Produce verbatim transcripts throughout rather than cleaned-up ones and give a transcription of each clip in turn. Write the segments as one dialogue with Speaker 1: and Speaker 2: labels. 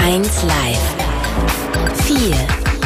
Speaker 1: eins Live. vier.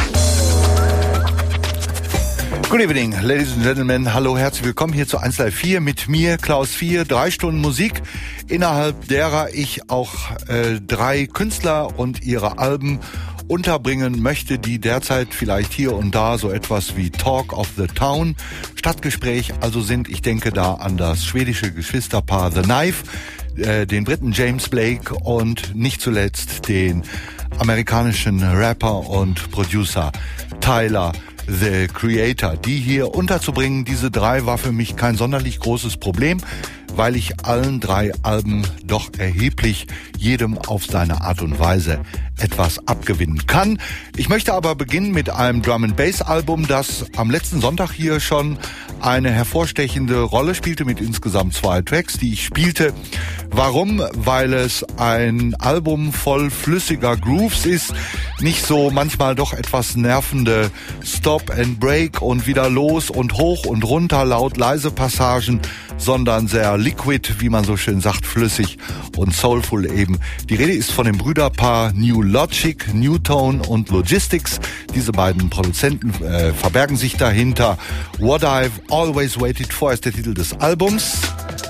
Speaker 2: Good evening, ladies and gentlemen. Hallo, herzlich willkommen hier zu eins Live vier mit mir, Klaus vier. Drei Stunden Musik, innerhalb derer ich auch äh, drei Künstler und ihre Alben unterbringen möchte, die derzeit vielleicht hier und da so etwas wie Talk of the Town, Stadtgespräch also sind. Ich denke da an das schwedische Geschwisterpaar The Knife, äh, den Briten James Blake und nicht zuletzt den amerikanischen Rapper und Producer Tyler The Creator. Die hier unterzubringen, diese drei, war für mich kein sonderlich großes Problem, weil ich allen drei Alben doch erheblich jedem auf seine Art und Weise etwas abgewinnen kann. Ich möchte aber beginnen mit einem Drum-and-Bass-Album, das am letzten Sonntag hier schon eine hervorstechende Rolle spielte mit insgesamt zwei Tracks, die ich spielte. Warum? Weil es ein Album voll flüssiger Grooves ist, nicht so manchmal doch etwas nervende Stop and Break und wieder los und hoch und runter, laut, leise Passagen, sondern sehr liquid, wie man so schön sagt, flüssig und soulful eben. Die Rede ist von dem Brüderpaar New Logic, New Tone und Logistics. Diese beiden Produzenten äh, verbergen sich dahinter. What I've Always Waited For ist der Titel des Albums,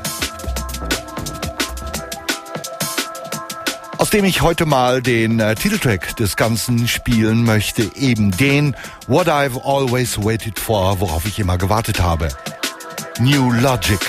Speaker 2: aus dem ich heute mal den äh, Titeltrack des Ganzen spielen möchte, eben den What I've Always Waited For, worauf ich immer gewartet habe. New Logic.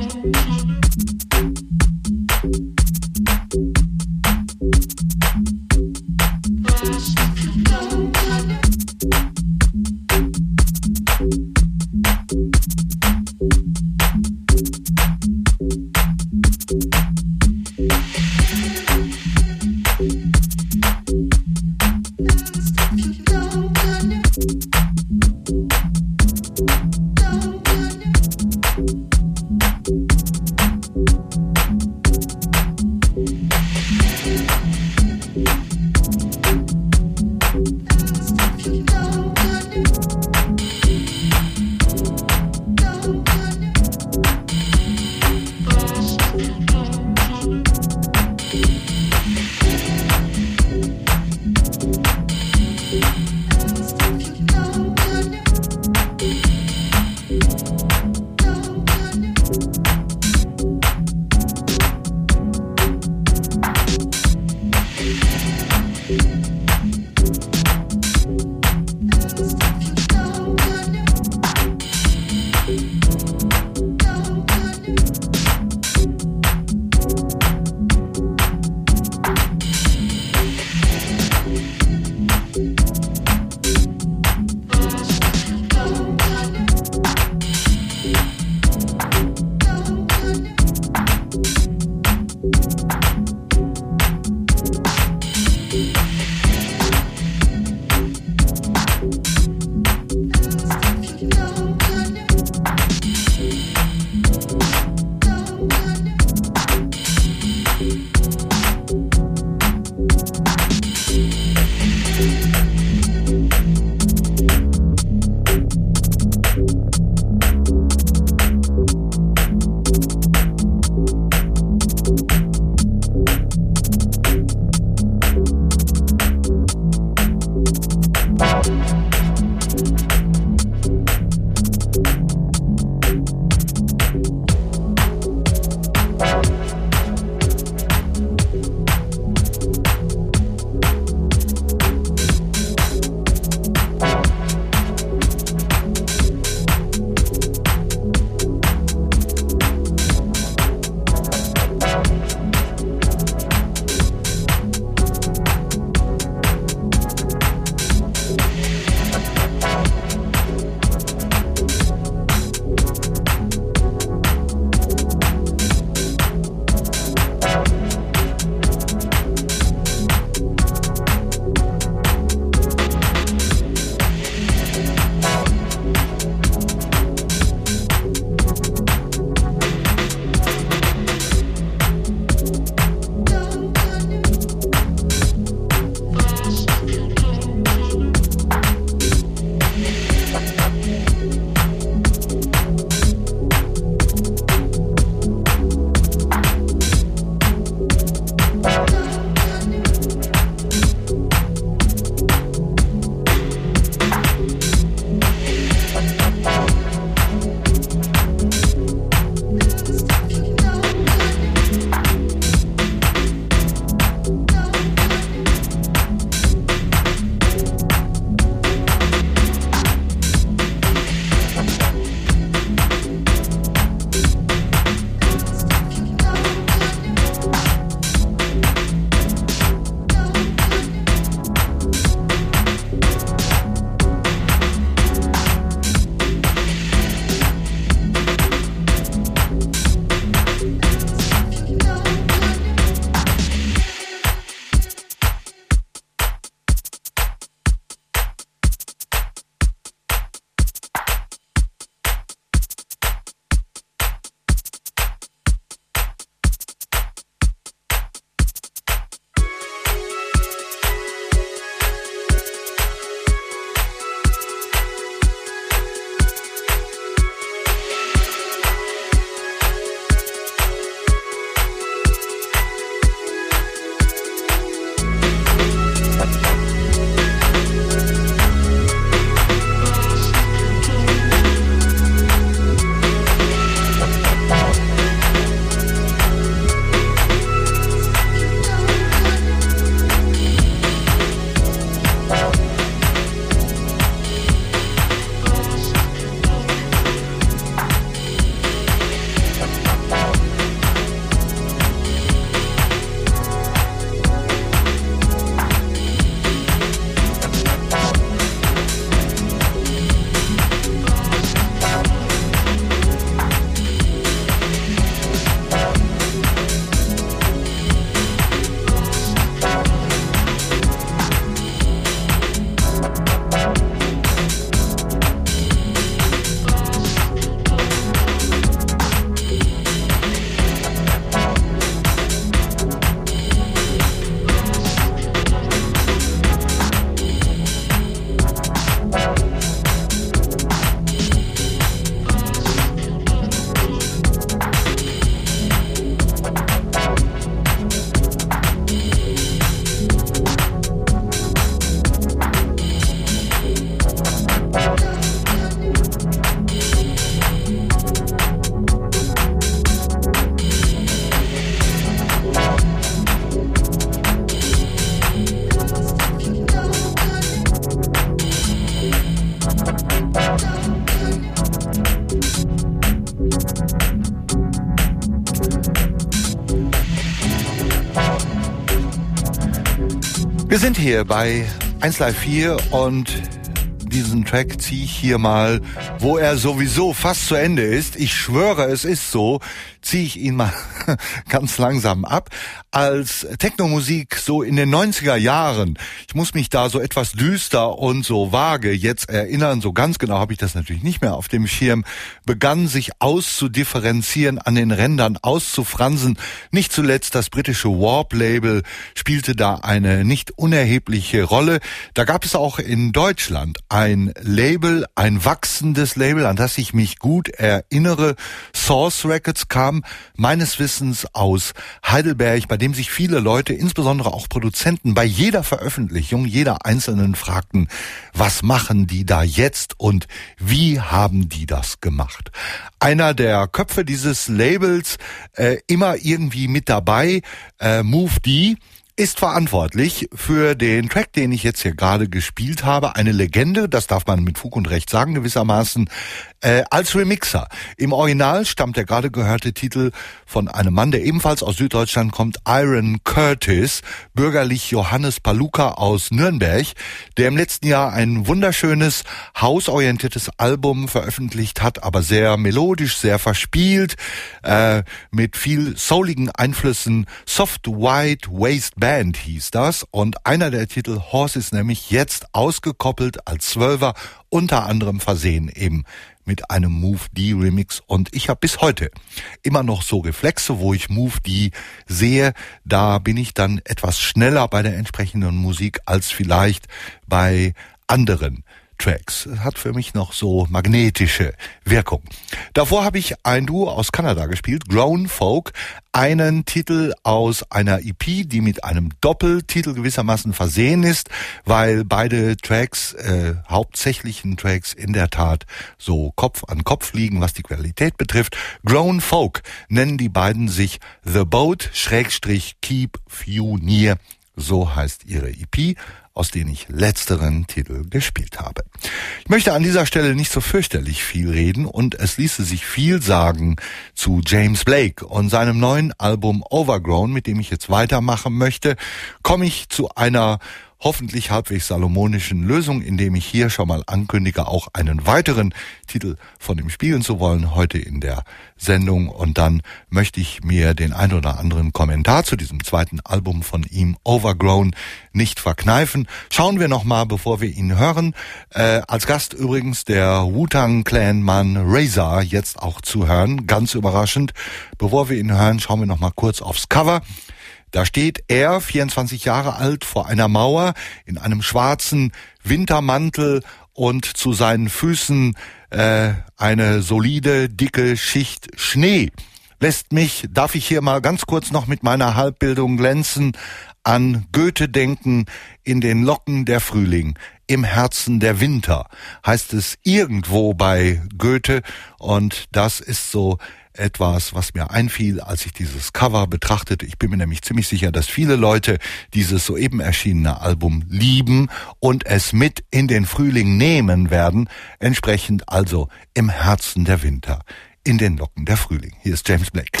Speaker 2: Wir sind hier bei eins Live vier und diesen Track ziehe ich hier mal, wo er sowieso fast zu Ende ist. Ich schwöre, es ist so. Ziehe ich ihn mal ganz langsam ab. Als Technomusik so in den neunziger Jahren, ich muss mich da so etwas düster und so vage jetzt erinnern, so ganz genau habe ich das natürlich nicht mehr auf dem Schirm, begann sich auszudifferenzieren, an den Rändern auszufransen. Nicht zuletzt das britische Warp-Label spielte da eine nicht unerhebliche Rolle. Da gab es auch in Deutschland ein Label, ein wachsendes Label, an das ich mich gut erinnere. Source Records kam meines Wissens aus Heidelberg, bei dem sich viele Leute, insbesondere auch Produzenten, bei jeder Veröffentlichung, jeder einzelnen fragten, was machen die da jetzt und wie haben die das gemacht? Einer der Köpfe dieses Labels, äh, immer irgendwie mit dabei, äh, Move D, ist verantwortlich für den Track, den ich jetzt hier gerade gespielt habe. Eine Legende, das darf man mit Fug und Recht sagen gewissermaßen, äh, als Remixer. Im Original stammt der gerade gehörte Titel von einem Mann, der ebenfalls aus Süddeutschland kommt, Iron Curtis, bürgerlich Johannes Paluka aus Nürnberg, der im letzten Jahr ein wunderschönes, hausorientiertes Album veröffentlicht hat, aber sehr melodisch, sehr verspielt, äh, mit viel souligen Einflüssen. Soft White Waste Band hieß das, und einer der Titel, Horse, ist nämlich jetzt ausgekoppelt als Zwölfer, unter anderem versehen eben mit einem Move D Remix, und ich habe bis heute immer noch so Reflexe, wo ich Move D sehe, da bin ich dann etwas schneller bei der entsprechenden Musik als vielleicht bei anderen Tracks. Das hat für mich noch so magnetische Wirkung. Davor habe ich ein Duo aus Kanada gespielt, Grown Folk, einen Titel aus einer E P, die mit einem Doppeltitel gewissermaßen versehen ist, weil beide Tracks, äh, hauptsächlichen Tracks in der Tat so Kopf an Kopf liegen, was die Qualität betrifft. Grown Folk nennen die beiden sich The Boat Schrägstrich Keep Few Near. So heißt ihre E P, aus denen ich letzteren Titel gespielt habe. Ich möchte an dieser Stelle nicht so fürchterlich viel reden, und es ließe sich viel sagen zu James Blake und seinem neuen Album Overgrown, mit dem ich jetzt weitermachen möchte. Komme ich zu einer hoffentlich halbwegs salomonischen Lösung, indem ich hier schon mal ankündige, auch einen weiteren Titel von ihm spielen zu wollen, heute in der Sendung. Und dann möchte ich mir den ein oder anderen Kommentar zu diesem zweiten Album von ihm, Overgrown, nicht verkneifen. Schauen wir nochmal, bevor wir ihn hören. Äh, als Gast übrigens der Wu-Tang Clan-Mann Razor, jetzt auch zu hören, ganz überraschend. Bevor wir ihn hören, schauen wir nochmal kurz aufs Cover. Da steht er, vierundzwanzig Jahre alt, vor einer Mauer in einem schwarzen Wintermantel und zu seinen Füßen äh, eine solide, dicke Schicht Schnee. Lässt mich, darf ich hier mal ganz kurz noch mit meiner Halbbildung glänzen, an Goethe denken, in den Locken der Frühling, im Herzen der Winter, heißt es irgendwo bei Goethe, und das ist so etwas, was mir einfiel, als ich dieses Cover betrachtete. Ich bin mir nämlich ziemlich sicher, dass viele Leute dieses soeben erschienene Album lieben und es mit in den Frühling nehmen werden. Entsprechend also im Herzen der Winter, in den Locken der Frühling. Hier ist James Blake.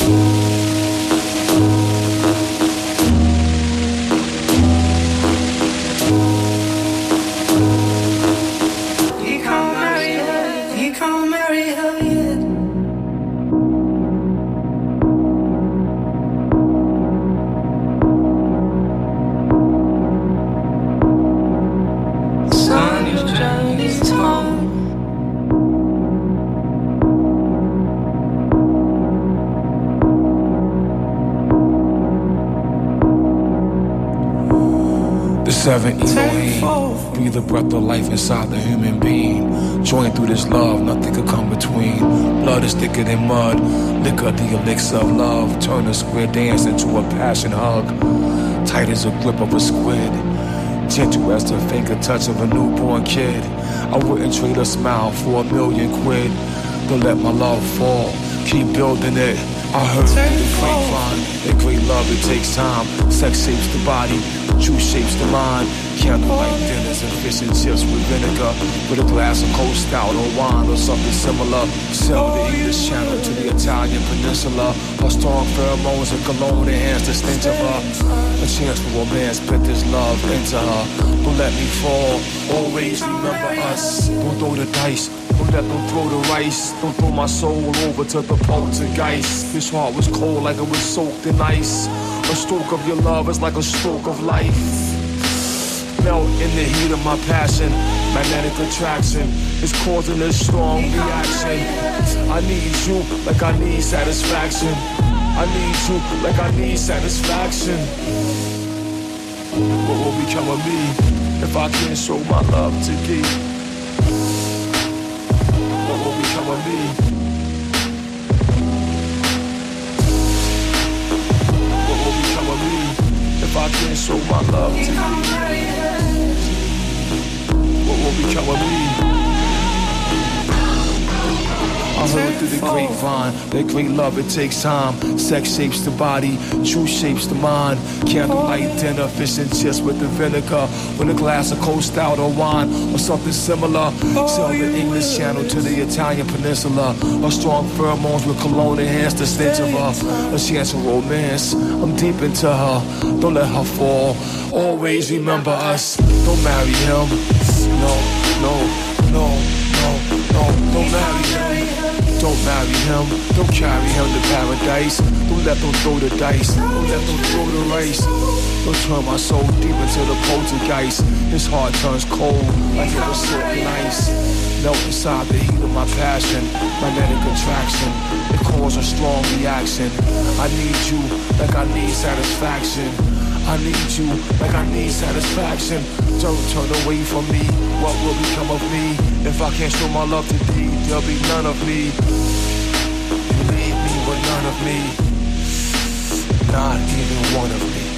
Speaker 3: Seven Elohim, breathe the breath of life inside the human being. Join through this love, nothing could come between. Blood is thicker than mud, liquor the elixir of love. Turn a square dance into a passion hug. Tight as a grip of a squid, gentle as the finger touch of a newborn kid. I wouldn't trade a smile for a million quid. Don't let my love fall, keep building it. I heard the grapevine, that great love, it takes time. Sex shapes the body, Juice shapes the mind. Candlelight dinners and fish and chips with vinegar, with a glass of cold stout or wine or something similar. Sell the English Channel to the Italian Peninsula. Her strong pheromones and cologne enhance the stench of her. A chance for romance, put this love into her. Don't let me fall, always remember us. Don't throw the dice, don't let them throw the rice. Don't throw my soul over to the poltergeist. This heart was cold like it was soaked in ice. A stroke of your love is like a stroke of life. Melt in the heat of my passion. Magnetic attraction is causing a strong reaction. I need you like I need satisfaction. I need you like I need satisfaction. What will become of me if I can't show my love to thee? What will become of me? What will become of me if I can't show my love to thee? What will become of me? I heard through the grapevine that great love, it takes time. Sex shapes the body, truth shapes the mind. Candlelight dinner, fish and chips with the vinegar, with a glass of cold stout or wine or something similar. Sell the English Channel to the Italian Peninsula. Her strong pheromones with cologne enhance the stench of her. A chance of romance, I'm deep into her. Don't let her fall, always remember us. Don't marry him, no, no, no, no, no. Don't marry him. Don't marry him, don't carry him to paradise. Don't let them throw the dice, don't let them throw the race. Don't turn my soul deep into the poltergeist. His heart turns cold like it was silken ice. Melt inside the heat of my passion. Magnetic attraction, it causes a strong reaction. I need you like I need satisfaction. I need you like I need satisfaction. Don't turn away from me, what will become of me? If I can't show my love to thee, there'll be none of me. You leave me with none of me, not even one of me.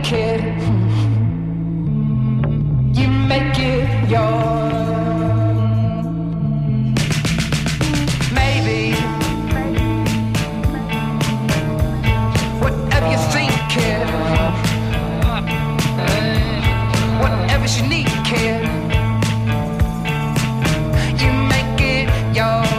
Speaker 4: kid. You make it yours. Maybe whatever you think, kid. Whatever you need, kid. You make it yours.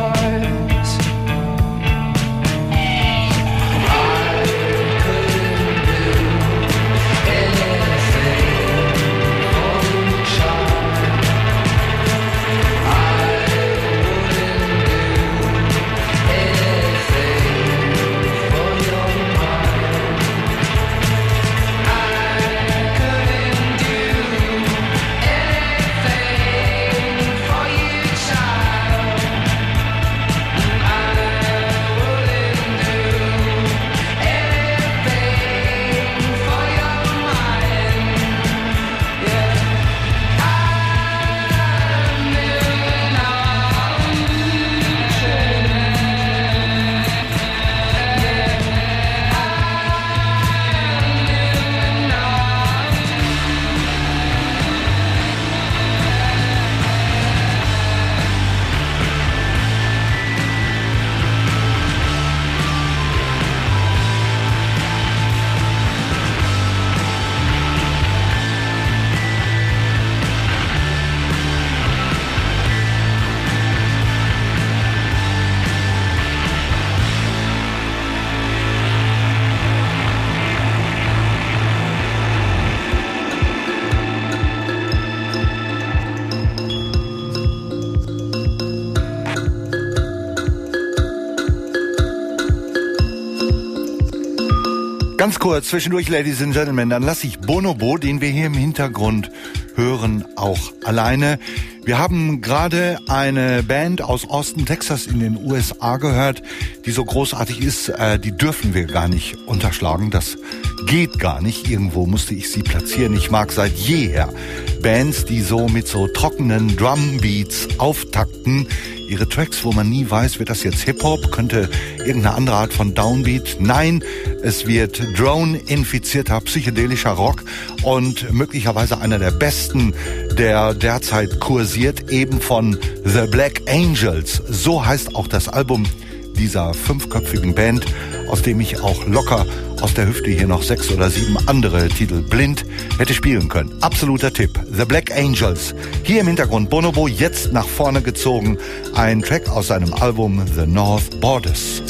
Speaker 2: Ganz kurz zwischendurch, Ladies and Gentlemen, dann lasse ich Bonobo, den wir hier im Hintergrund hören, auch alleine. Wir haben gerade eine Band aus Austin, Texas in den U S A gehört, die so großartig ist, äh, die dürfen wir gar nicht unterschlagen. Das geht gar nicht. Irgendwo musste ich sie platzieren. Ich mag seit jeher Bands, die so mit so trockenen Drumbeats auftakten. Ihre Tracks, wo man nie weiß, wird das jetzt Hip-Hop, könnte irgendeine andere Art von Downbeat. Nein, es wird Drone-infizierter psychedelischer Rock und möglicherweise einer der besten, der derzeit kursiert, eben von The Black Angels. So heißt auch das Album dieser fünfköpfigen Band, aus dem ich auch locker aus der Hüfte hier noch sechs oder sieben andere Titel blind hätte spielen können. Absoluter Tipp. The Black Angels. Hier im Hintergrund Bonobo, jetzt nach vorne gezogen. Ein Track aus seinem Album The North Borders.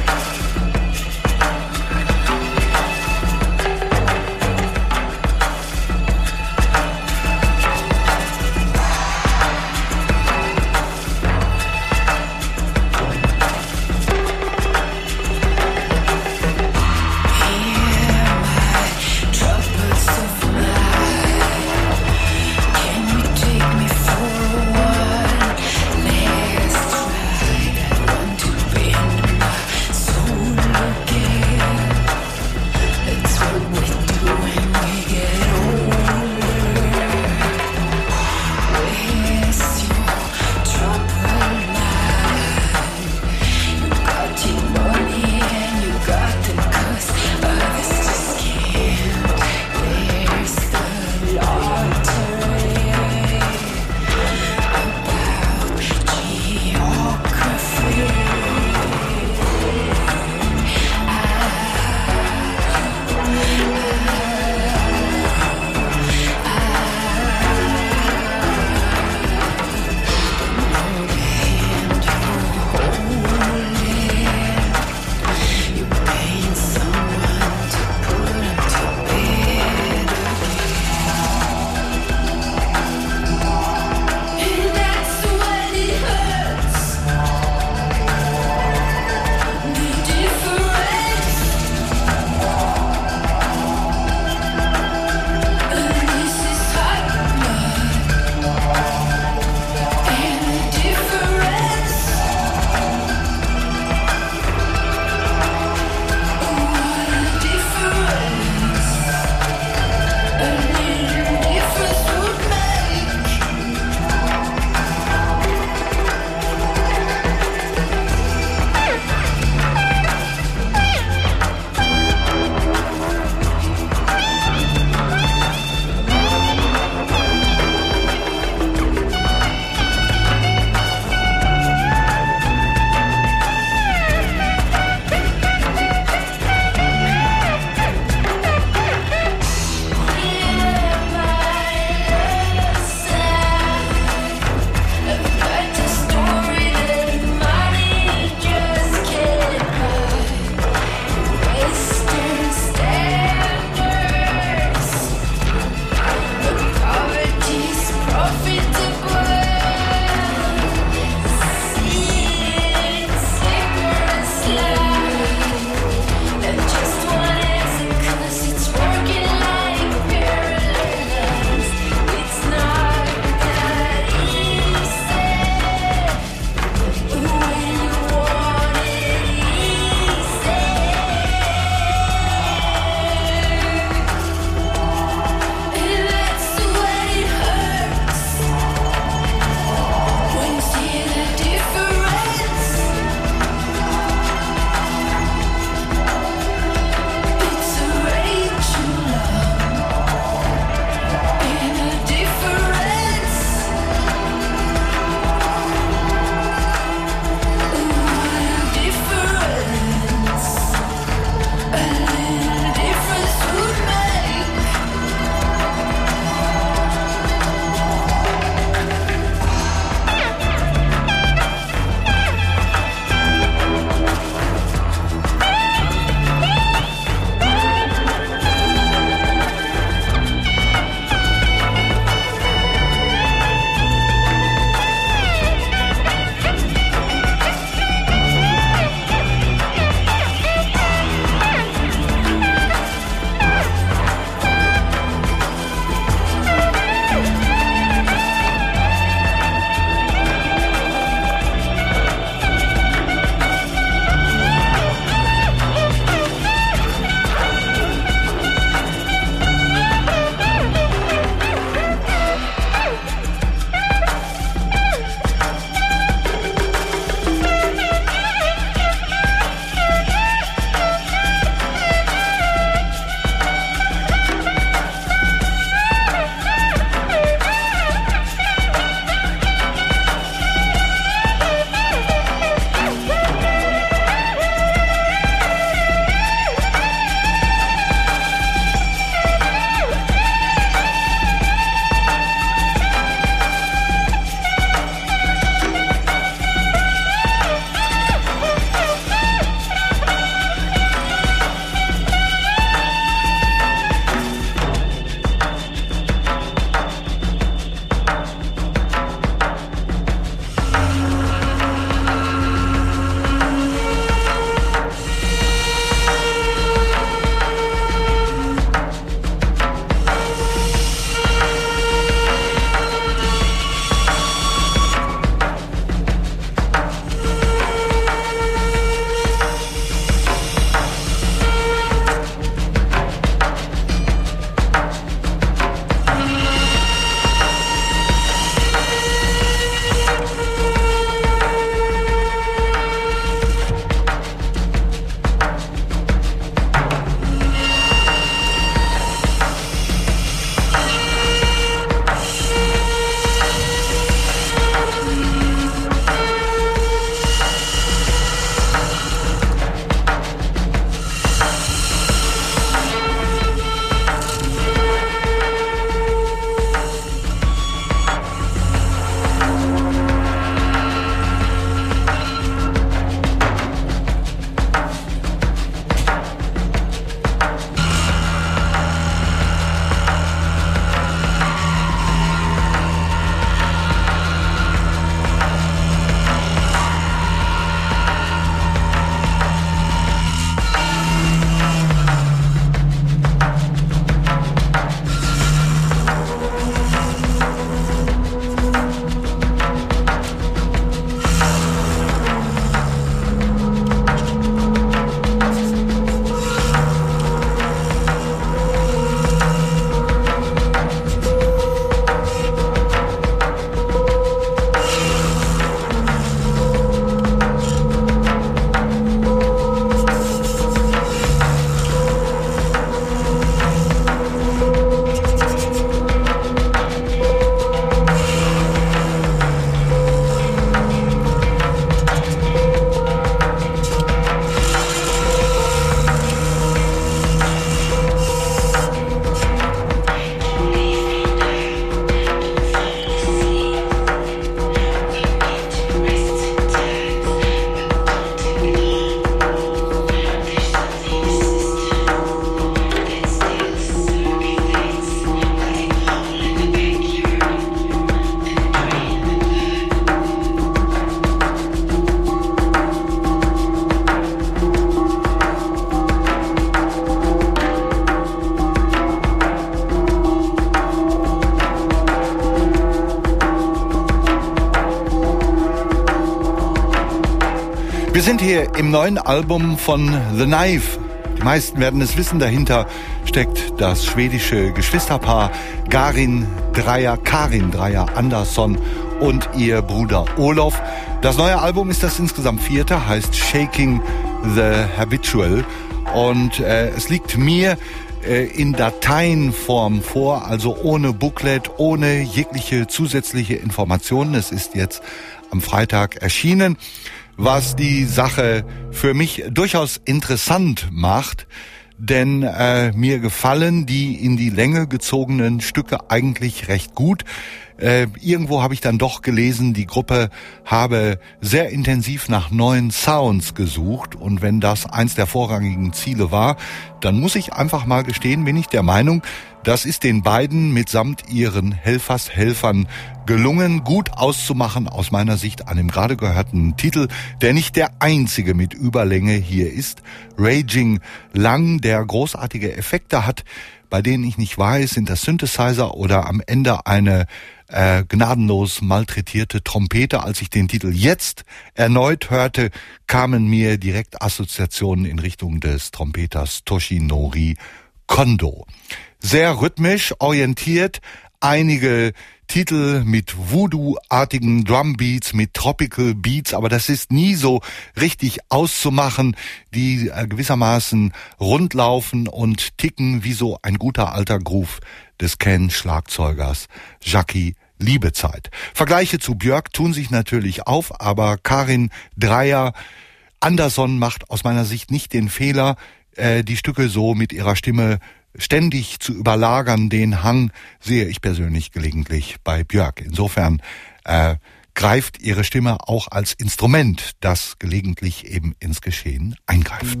Speaker 2: Wir sind hier im neuen Album von The Knife. Die meisten werden es wissen, dahinter steckt das schwedische Geschwisterpaar Karin Dreyer, Karin Dreyer Andersson und ihr Bruder Olof. Das neue Album ist das insgesamt vierte, heißt Shaking the Habitual. Und äh, es liegt mir äh, in Dateienform vor, also ohne Booklet, ohne jegliche zusätzliche Informationen. Es ist jetzt am Freitag erschienen, was die Sache für mich durchaus interessant macht, denn äh, mir gefallen die in die Länge gezogenen Stücke eigentlich recht gut. Äh, irgendwo habe ich dann doch gelesen, die Gruppe habe sehr intensiv nach neuen Sounds gesucht, und wenn das eins der vorrangigen Ziele war, dann muss ich einfach mal gestehen, bin ich der Meinung, das ist den beiden mitsamt ihren Helfershelfern gelungen, gut auszumachen, aus meiner Sicht an dem gerade gehörten Titel, der nicht der einzige mit Überlänge hier ist. Raging Lang, der großartige Effekte hat, bei denen ich nicht weiß, sind das Synthesizer oder am Ende eine äh, gnadenlos malträtierte Trompete. Als ich den Titel jetzt erneut hörte, kamen mir direkt Assoziationen in Richtung des Trompeters Toshinori Kondo. Sehr rhythmisch orientiert, einige Titel mit Voodoo-artigen Drumbeats, mit Tropical Beats, aber das ist nie so richtig auszumachen, die äh, gewissermaßen rundlaufen und ticken wie so ein guter alter Groove des Ken-Schlagzeugers Jackie Liebezeit. Vergleiche zu Björk tun sich natürlich auf, aber Karin Dreyer Andersson macht aus meiner Sicht nicht den Fehler, äh, die Stücke so mit ihrer Stimme ständig zu überlagern. Den Hang sehe ich persönlich gelegentlich bei Björk. Insofern äh, greift ihre Stimme auch als Instrument, das gelegentlich eben ins Geschehen eingreift.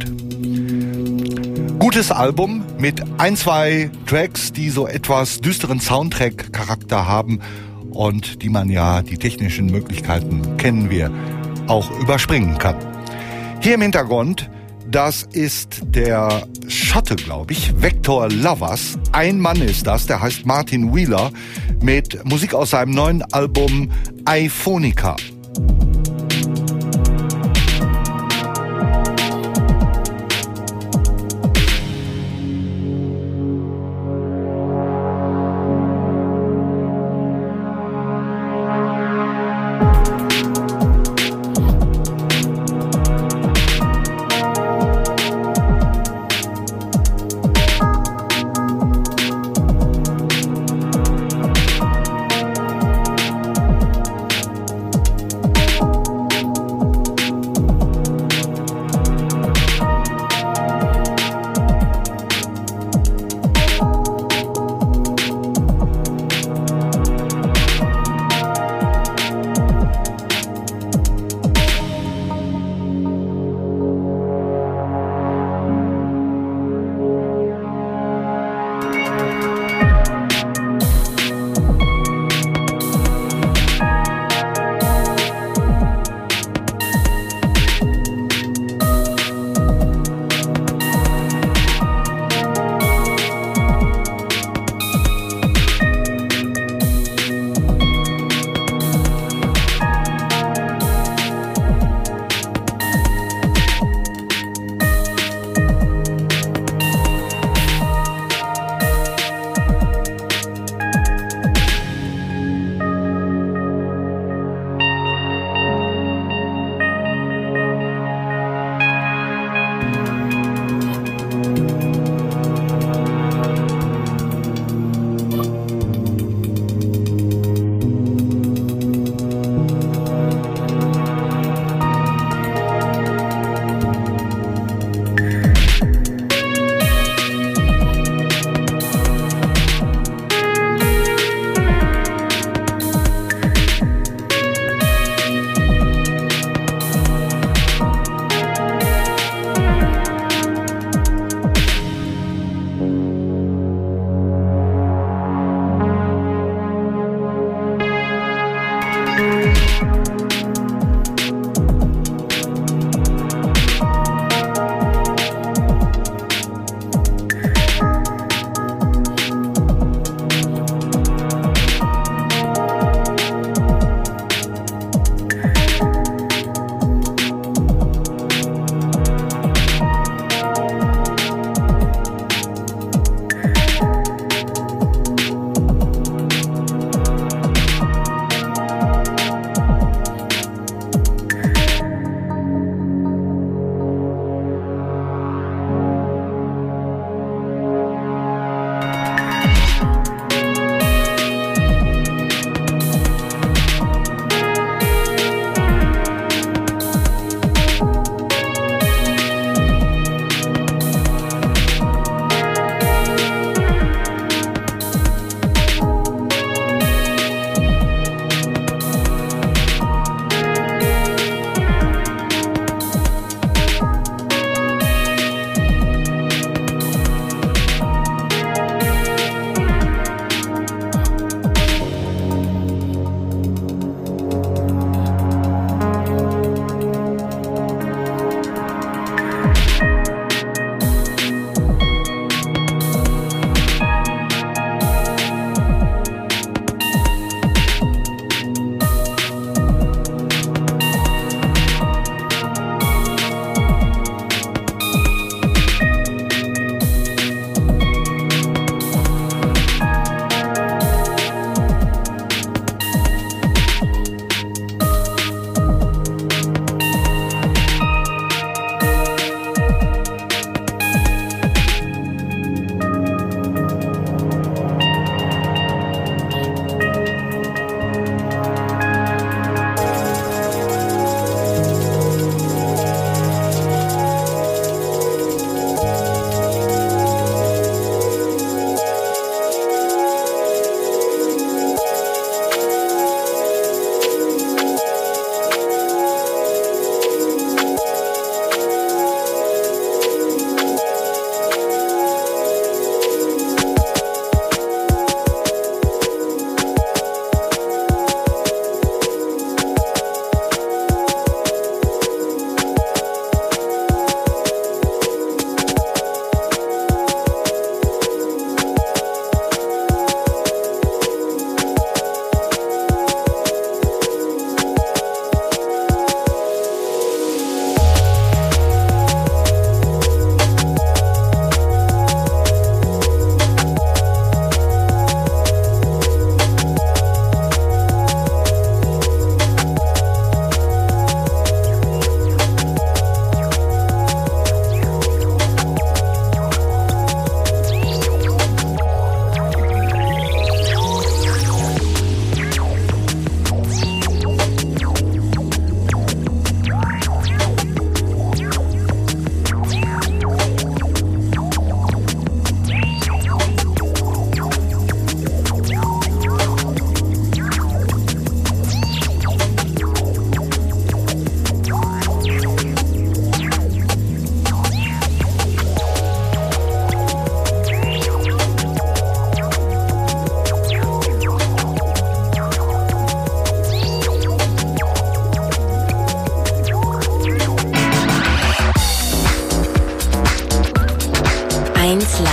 Speaker 2: Gutes Album mit ein, zwei Tracks, die so etwas düsteren Soundtrack-Charakter haben und die man ja, die technischen Möglichkeiten kennen wir, auch überspringen kann. Hier im Hintergrund, das ist der Schotte, glaube ich, Vector Lovers. Ein Mann ist das, der heißt Martin Wheeler, mit Musik aus seinem neuen Album Iphonica.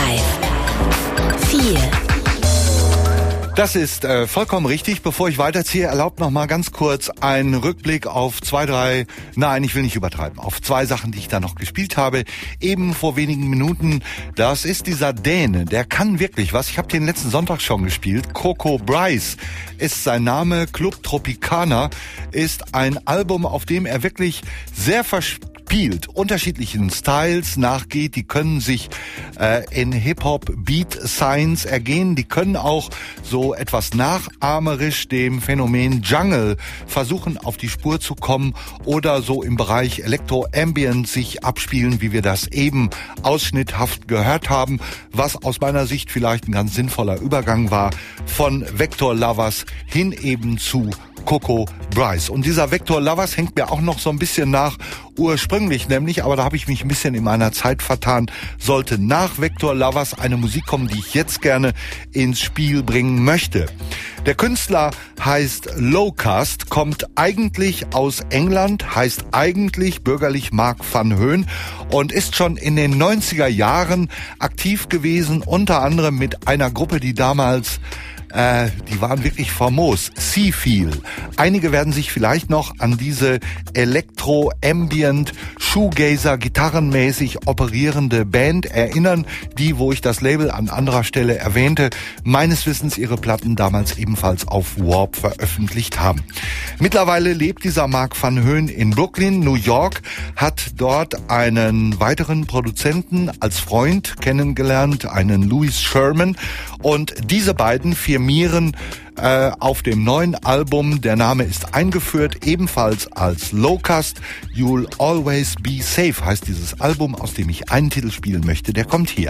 Speaker 1: Live. vier.
Speaker 2: Das ist äh, vollkommen richtig. Bevor ich weiterziehe, erlaubt noch mal ganz kurz einen Rückblick auf zwei, drei, nein, ich will nicht übertreiben, auf zwei Sachen, die ich da noch gespielt habe. Eben vor wenigen Minuten, das ist dieser Däne, der kann wirklich was. Ich habe den letzten Sonntag schon gespielt. Coco Bryce ist sein Name. Club Tropicana ist ein Album, auf dem er wirklich sehr verspielt, unterschiedlichen Styles nachgeht. Die können sich äh, in Hip-Hop, Beat, Science ergehen. Die können auch so etwas nachahmerisch dem Phänomen Jungle versuchen, auf die Spur zu kommen oder so im Bereich Elektro-Ambient sich abspielen, wie wir das eben ausschnitthaft gehört haben, was aus meiner Sicht vielleicht ein ganz sinnvoller Übergang war von Vector Lovers hin eben zu Coco Bryce. Und dieser Vector Lovers hängt mir auch noch so ein bisschen nach, ursprünglich nämlich, aber da habe ich mich ein bisschen in meiner Zeit vertan, sollte nach Vector Lovers eine Musik kommen, die ich jetzt gerne ins Spiel bringen möchte. Der Künstler heißt Lowcast, kommt eigentlich aus England, heißt eigentlich bürgerlich Mark van Höön und ist schon in den neunziger Jahren aktiv gewesen, unter anderem mit einer Gruppe, die damals Äh, die waren wirklich famos. Seafeel. Einige werden sich vielleicht noch an diese Elektro-Ambient, Shoegazer, gitarrenmäßig operierende Band erinnern, die, wo ich das Label an anderer Stelle erwähnte, meines Wissens ihre Platten damals ebenfalls auf Warp veröffentlicht haben. Mittlerweile lebt dieser Mark van Höön in Brooklyn, New York, hat dort einen weiteren Produzenten als Freund kennengelernt, einen Louis Sherman, und diese beiden firmieren äh, auf dem neuen Album, der Name ist eingeführt, ebenfalls als Lowcast, You'll Always Be Safe heißt dieses Album, aus dem ich einen Titel spielen möchte, der kommt hier.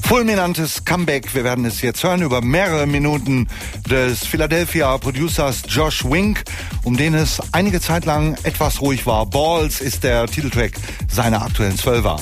Speaker 2: fulminantes Comeback. Wir werden es jetzt hören über mehrere Minuten des Philadelphia Producers Josh Wink, um den es einige Zeit lang etwas ruhig war. Balls ist der Titeltrack seiner aktuellen Zwölfer.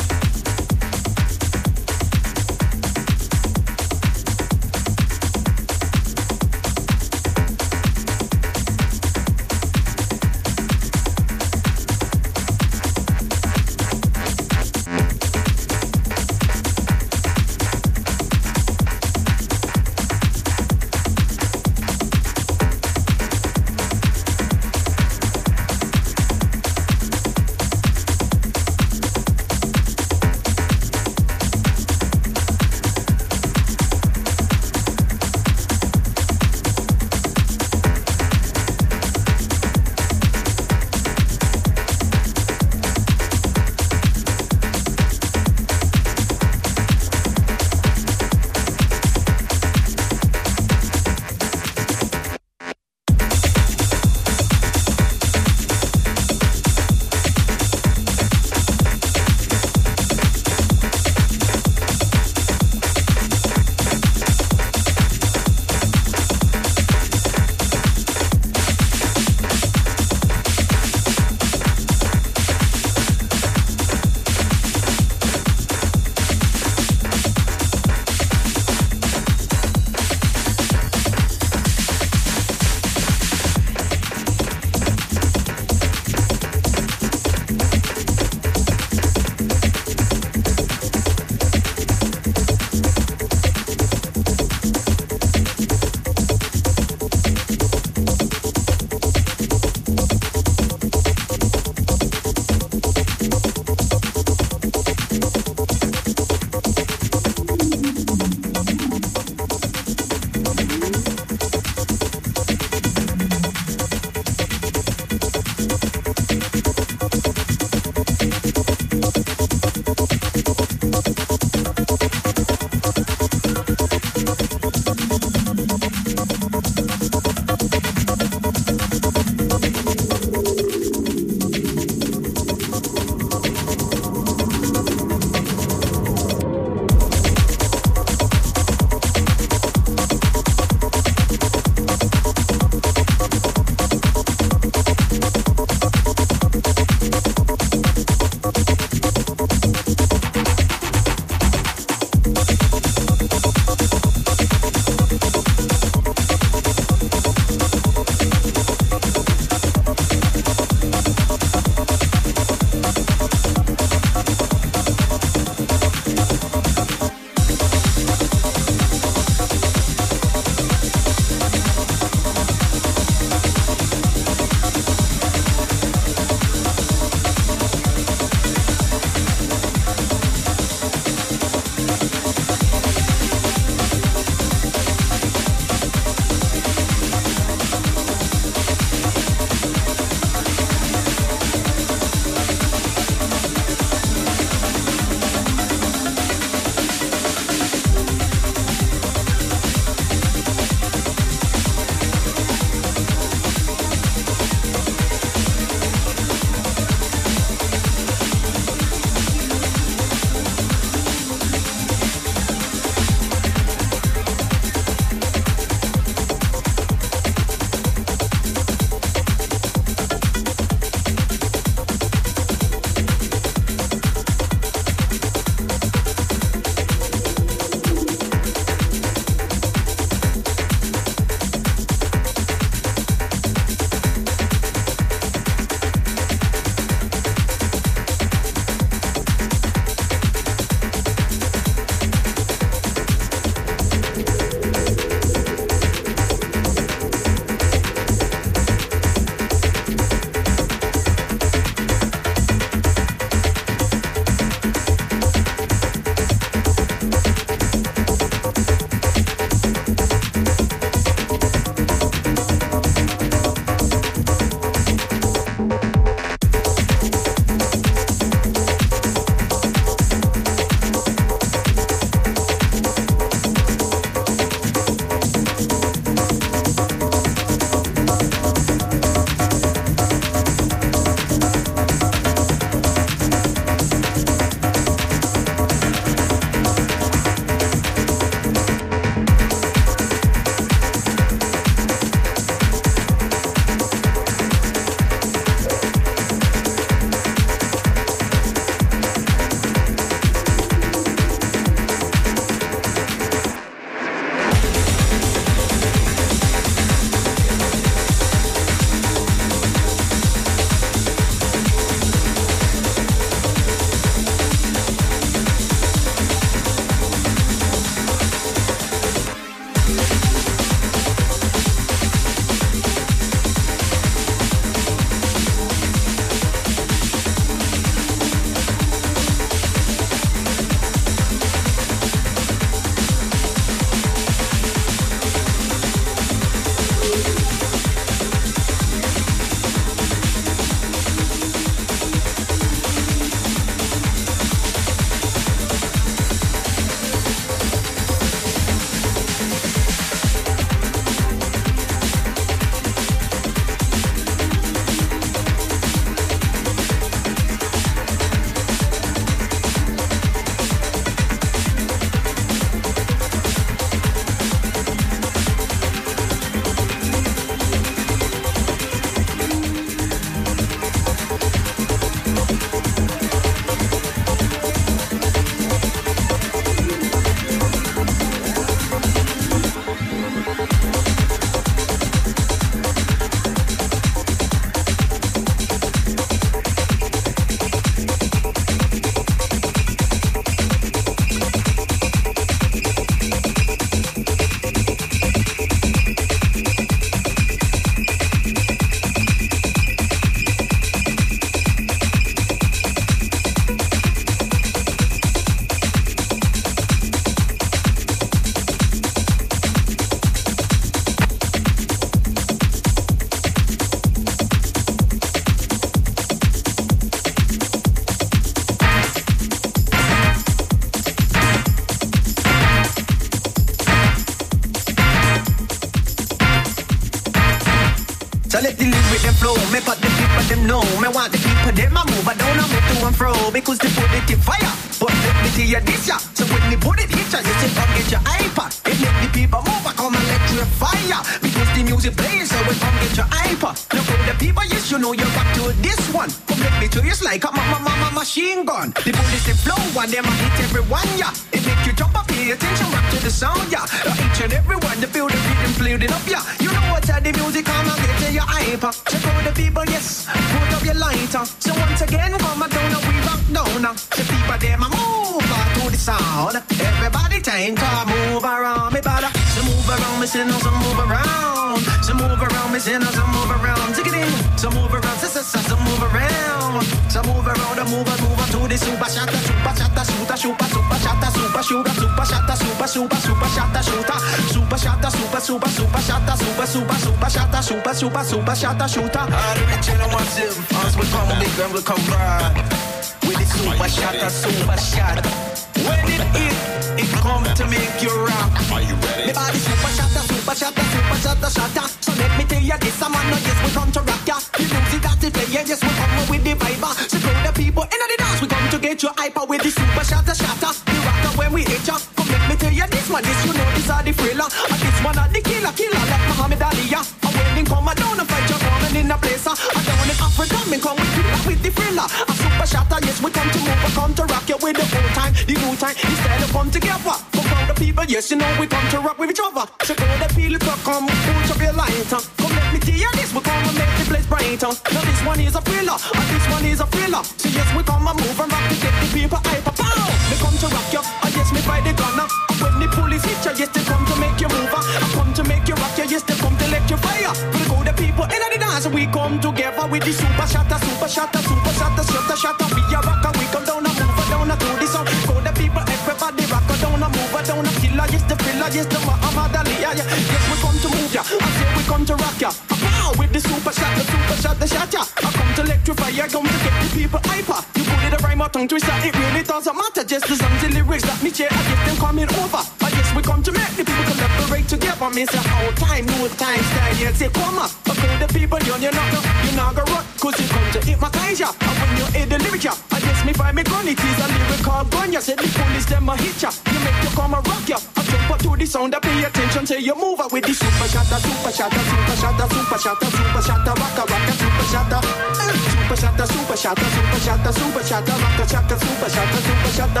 Speaker 5: So let the lyric them flow. Me but the people them know. Me want the people them a move. I don't know me to and fro because they put it in fire. But let me tell you this ya. So when me put it hit ya, you say come get your iPad. It make the people move. I come and let you fire because the music plays. So when come get your iPad. Now for the people, yes you know you're back to this one. Come let me tell you it's like a mama mama machine gun. The bullets they flow and them a hit everyone ya. It make you jump up, pay attention, rock to the sound ya. Each and everyone, the feel the rhythm floating up ya. You know what's the music come and get to your iPad. Check out the people, yes, put up your lighter. So once again, come and down, we rock down. The people them a move to the sound. Everybody time to move around me, brother. So move around me, sinners, so move around. So move around me, sinners, so move around. Take it in, so move around, so, so, so, so move around. So move around, move on, move on to the super shatter, super shatter, shooter, super, super shatter, super shooter, super shatter, super, super, super shatter, shooter, super shatter, super, super, super shatter, super, super, super shatter, super, super, super shatter, shooter. All the rich and the ones that fans will come, big and will come right. With the super shatter, super shatter. When it hit, it come to make you rock. Are you ready? Me body super shatter, super shatter, super shatter, shatter. So let me tell you this, I'm on no yes, we come to rock ya. The music that is playing, yes, we come with the vibe. So go the people in the dance, we come to get your hyper with the super shatter, shatter. The rocker when we hit ya. Come let me tell you this one, this you know this are the thriller. And this one are the killer, killer like Muhammad Ali. And when they come down and fight you coming in a place. And down in Africa, me come with killer with the thriller. A super shatter, yes, we come to move, we come to rock you with the old time, the new time. Instead of come together, come from the people, yes, you know we come to rock with each other. So go the people to come, put up your lighter. Come let me tell you this, we come and make the place brighter. Now this one is a thriller, and this one is a thriller. So yes, we come and move and rock to get the people hyper. Pow! They come to rock you, and yes, me fight the gunner. And when the police hit you, yes, they come to make you move. And come to make you rock you, yes, they come to let you fire. We go the people in the dance, we come together with the super shatter, super shatter, super shatter, shatter, shatter. We a rocker, we come down and move down and do this song. Go the people, everybody rocker down and move down and killer, yes, the thriller, yes, the Muhammad Ali. Yes, we come to move ya, I say we come to rock ya. Pow! With the super shatter, super shatter, shatter. I come to electrify ya, come to get the people hyper. You put it a rhyme or tongue twister, it really doesn't matter. Just the songs and lyrics that me share, I get them coming over. I guess we come to make the people collaborate together. Me say old time, new time, style, yeah, say come up. I call the people, you're not gonna, you're not gonna run. Cause you come to hypnotize ya. And when you hear the lyrics ya, I guess me find me gun, it is a lyrical gun. You said the police, them a hit ya. You make you come and rock ya. I jump up to the sound, I pay attention till you move up with the super shatter, super shatter, super shatter, super shatter, super shatter, rocker, rocker, super shatter. Super shatter, super shatter, super shatter, super shatter, rocker, shatter, super shatter, super shatter.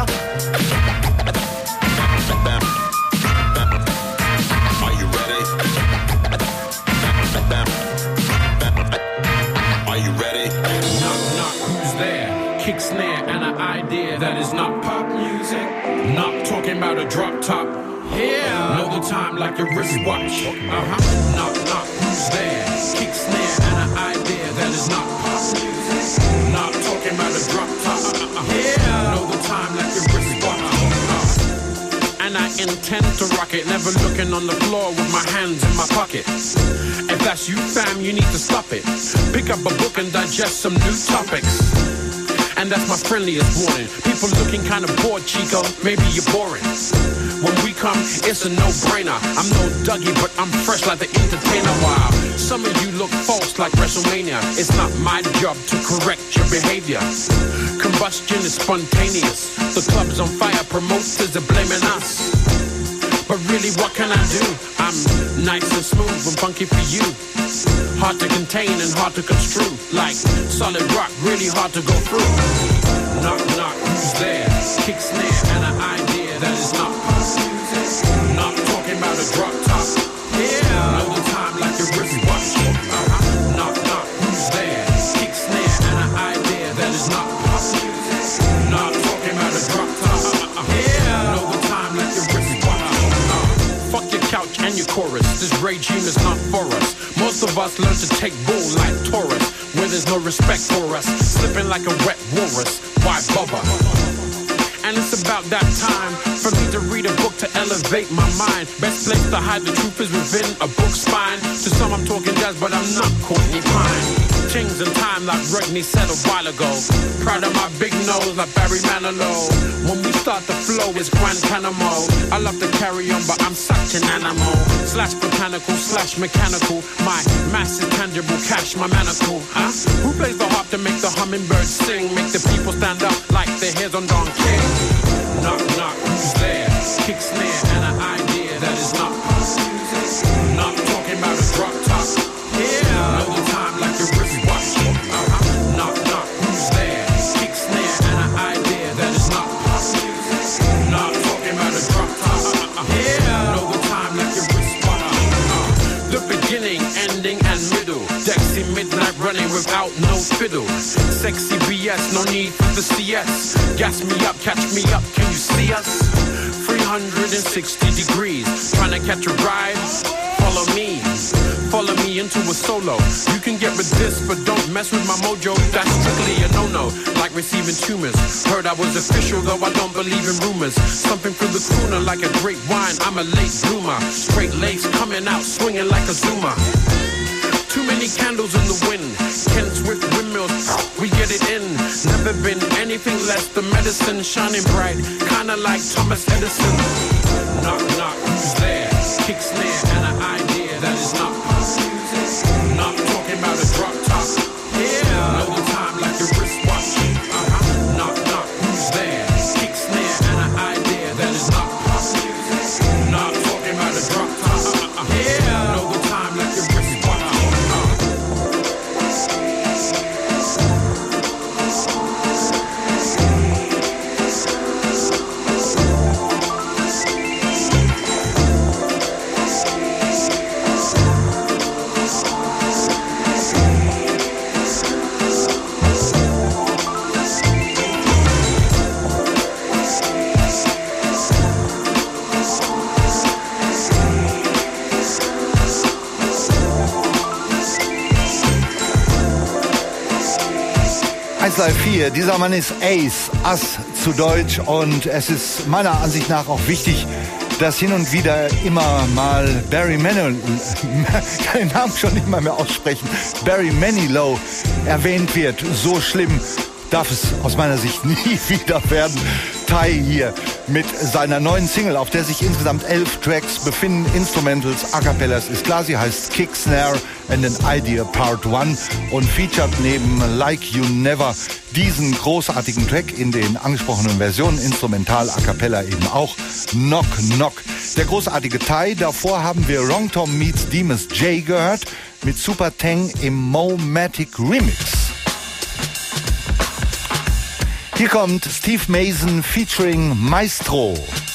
Speaker 6: Are you ready? Are you ready?
Speaker 3: Knock, knock, who's there? Kick, snare, and an idea that is not pop music. Not talking about a drop top. Yeah. Know the time like your wristwatch. Uh-huh. Knock, knock, who's there? Kick, snare, and an idea that is not pop music. Not talking about a drop top. Yeah. Know the time like your wristwatch. Uh-huh. And I intend to rock it. Never looking on the floor with my hands in my pocket. If that's you, fam, you need to stop it. Pick up a book and digest some new topics. And that's my friendliest warning. People looking kind of bored, Chico. Maybe you're boring. When we come, it's a no-brainer. I'm no Dougie, but I'm fresh like the entertainer. Wow, some of you look false like WrestleMania. It's not my job to correct your behavior. Combustion is spontaneous. The club's on fire, promoters are blaming us. But really, what can I do? I'm nice and smooth and funky for you. Hard to contain and hard to construe. Like solid rock, really hard to go through. Knock, knock, who's there? Kick, snare, and an idea that is not pop music. Not talking about a drop top. Yeah. Know the time like your wristwatch. Uh-huh. Knock, knock, who's there? Kick, snare, and an idea that is not pop music. Not talking about a drop top. Yeah. Know the time like your wristwatch. Fuck your couch and your chorus. This regime is not for us. Most of us learn to take bull like Taurus, where there's no respect for us. Slipping like a wet walrus. Why bother? And it's about that time for me to read a book to elevate my mind. Best place to hide the truth is within a book's spine. To some I'm talking jazz, but I'm not Courtney Pine.
Speaker 7: Things in time like Rodney said a while ago. Proud of my big nose like Barry Manilow. When we start the flow, it's Grand Canamo. I love to carry on, but I'm such an animal. Slash botanical, slash mechanical. My mass is tangible, cash my manacle. Huh? Who plays the harp to make the hummingbird sing? Make the people stand up like their hairs on Don King. Knock, knock, who's there? Kick, snare, and an idea that is not pop music. Not talking about a drop top. Yeah, know the time like your wristwatch. Uh-huh. Knock, knock, who's there? Kick, snare, and an idea that is not pop music. Not talking about a drop top. Uh-huh. Yeah, know the time like your wristwatch. Uh-huh. The beginning, ending, and middle. Dexy midnight running without no fiddle. Sexy B S, no need for the C S. Gas me up, catch me up, can you see us? three hundred sixty degrees, trying to catch a ride? Follow me, follow me into a solo. You can get with this, but don't mess with my mojo. That's strictly a no-no, like receiving tumors. Heard I was official, though I don't believe in rumors. Something for the crooner, like a great wine, I'm a late bloomer. Straight lace coming out, swinging like a zoomer. Too many candles in the wind. Ken Swift windmills, we get it in. Never been anything less than medicine, shining bright, kinda like Thomas Edison. Knock, knock, who's there? Kick, snare, and an idea that is not pop music. Not talking about a drop top. Yeah, know the time like your wristwatch. Uh-huh. Knock, knock, who's there? Kick, snare, and an idea that is not pop music. Not talking about a drop top. Uh-huh. Yeah, know the time like your wristwatch.
Speaker 2: vier. Dieser Mann ist Ace, Ass zu Deutsch, und es ist meiner Ansicht nach auch wichtig, dass hin und wieder immer mal Barry Manilow, den Namen schon nicht mal mehr aussprechen, Barry Manilow erwähnt wird. So schlimm darf es aus meiner Sicht nie wieder werden. Tai hier mit seiner neuen Single, auf der sich insgesamt elf Tracks befinden, Instrumentals, A Cappellas, ist klar, sie heißt Kick, Snare and an Idea Part eins und featured neben Like You Never diesen großartigen Track in den angesprochenen Versionen, Instrumental, A Cappella eben auch, Knock Knock. Der großartige Tai, davor haben wir Wrong Tom meets Demus J gehört mit Super Tang im Mo-Matic Remix. Hier kommt Steve Mason featuring Maestro.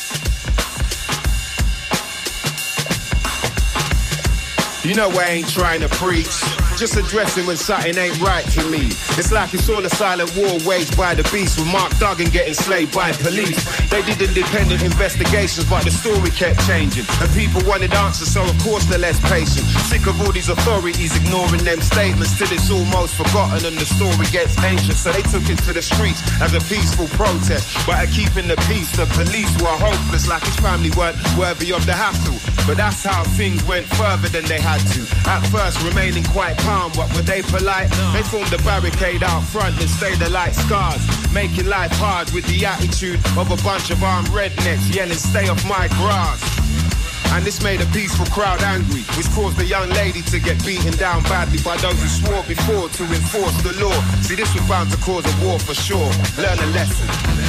Speaker 8: You know I ain't trying to preach, just addressing when something ain't right to me. It's like it's all a silent war waged by the beast, with Mark Duggan getting slayed by police. They did independent investigations, but the story kept changing, and people wanted answers, so of course they're less patient. Sick of all these authorities ignoring them statements till it's almost forgotten and the story gets ancient. So they took it to the streets as a peaceful protest, but at keeping the peace, the police were hopeless, like his family weren't worthy of the hassle. But that's how things went further than they had to. At first remaining quite calm, but were they polite? They formed a barricade out front and stayed there like scars, making life hard with the attitude of a bunch of armed rednecks yelling, "Stay off my grass." And this made a peaceful crowd angry, which caused the young lady to get beaten down badly by those who swore before to enforce the law. See, this was bound to cause a war for sure. Learn a lesson.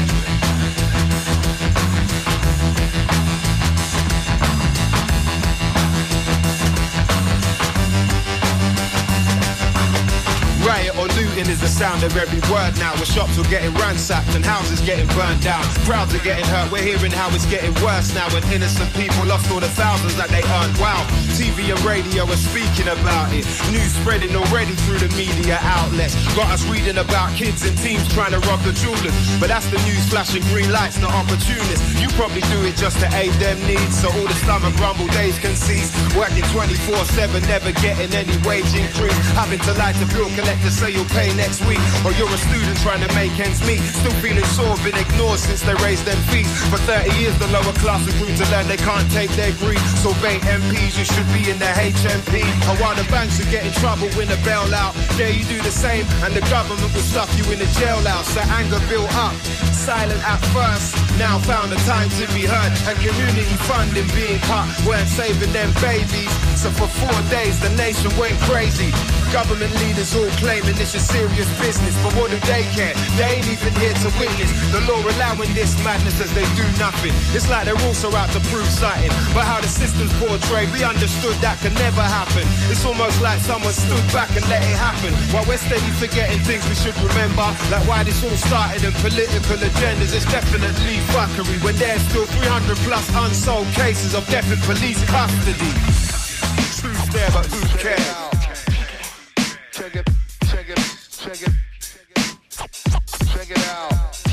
Speaker 8: Riot or looting is the sound of every word now. Where shops are getting ransacked and houses getting burned down. Crowds are getting hurt, we're hearing how it's getting worse now, when innocent people lost all the thousands that they earned. Wow, T V and radio are speaking about it. News spreading already through the media outlets. Got us reading about kids and teens trying to rob the jewelers. But that's the news flashing green lights, not opportunists. You probably do it just to aid them needs, so all the stomach rumble days can cease. Working twenty-four seven, never getting any wage increase. Having to lie to bill collectors so you'll pay next week. Or you're a student trying to make ends meet, still feeling sore, been ignored since they raised them fees. For thirty years the lower class have grew to learn they can't take their greed. So bait M Ps, you should be in the H M P. And while the banks will get in trouble when the bailout, yeah, you do the same, and the government will stuff you in the jailhouse. The anger built up, silent at first, now found the time to be heard. And community funding being cut weren't saving them babies. So for four days the nation went crazy. Government leaders all claiming this is serious business, but what do they care? They ain't even here to witness the law allowing this madness as they do nothing. It's like they're also out to prove something, but how the system's portrayed, we understood that could never happen. It's almost like someone stood back and let it happen, while we're steady forgetting things we should remember, like why this all started and political agendas. It's definitely fuckery when there's still three hundred plus unsolved cases of death in police custody. Truth there, but who cares? Check it, check it, check it, check it out.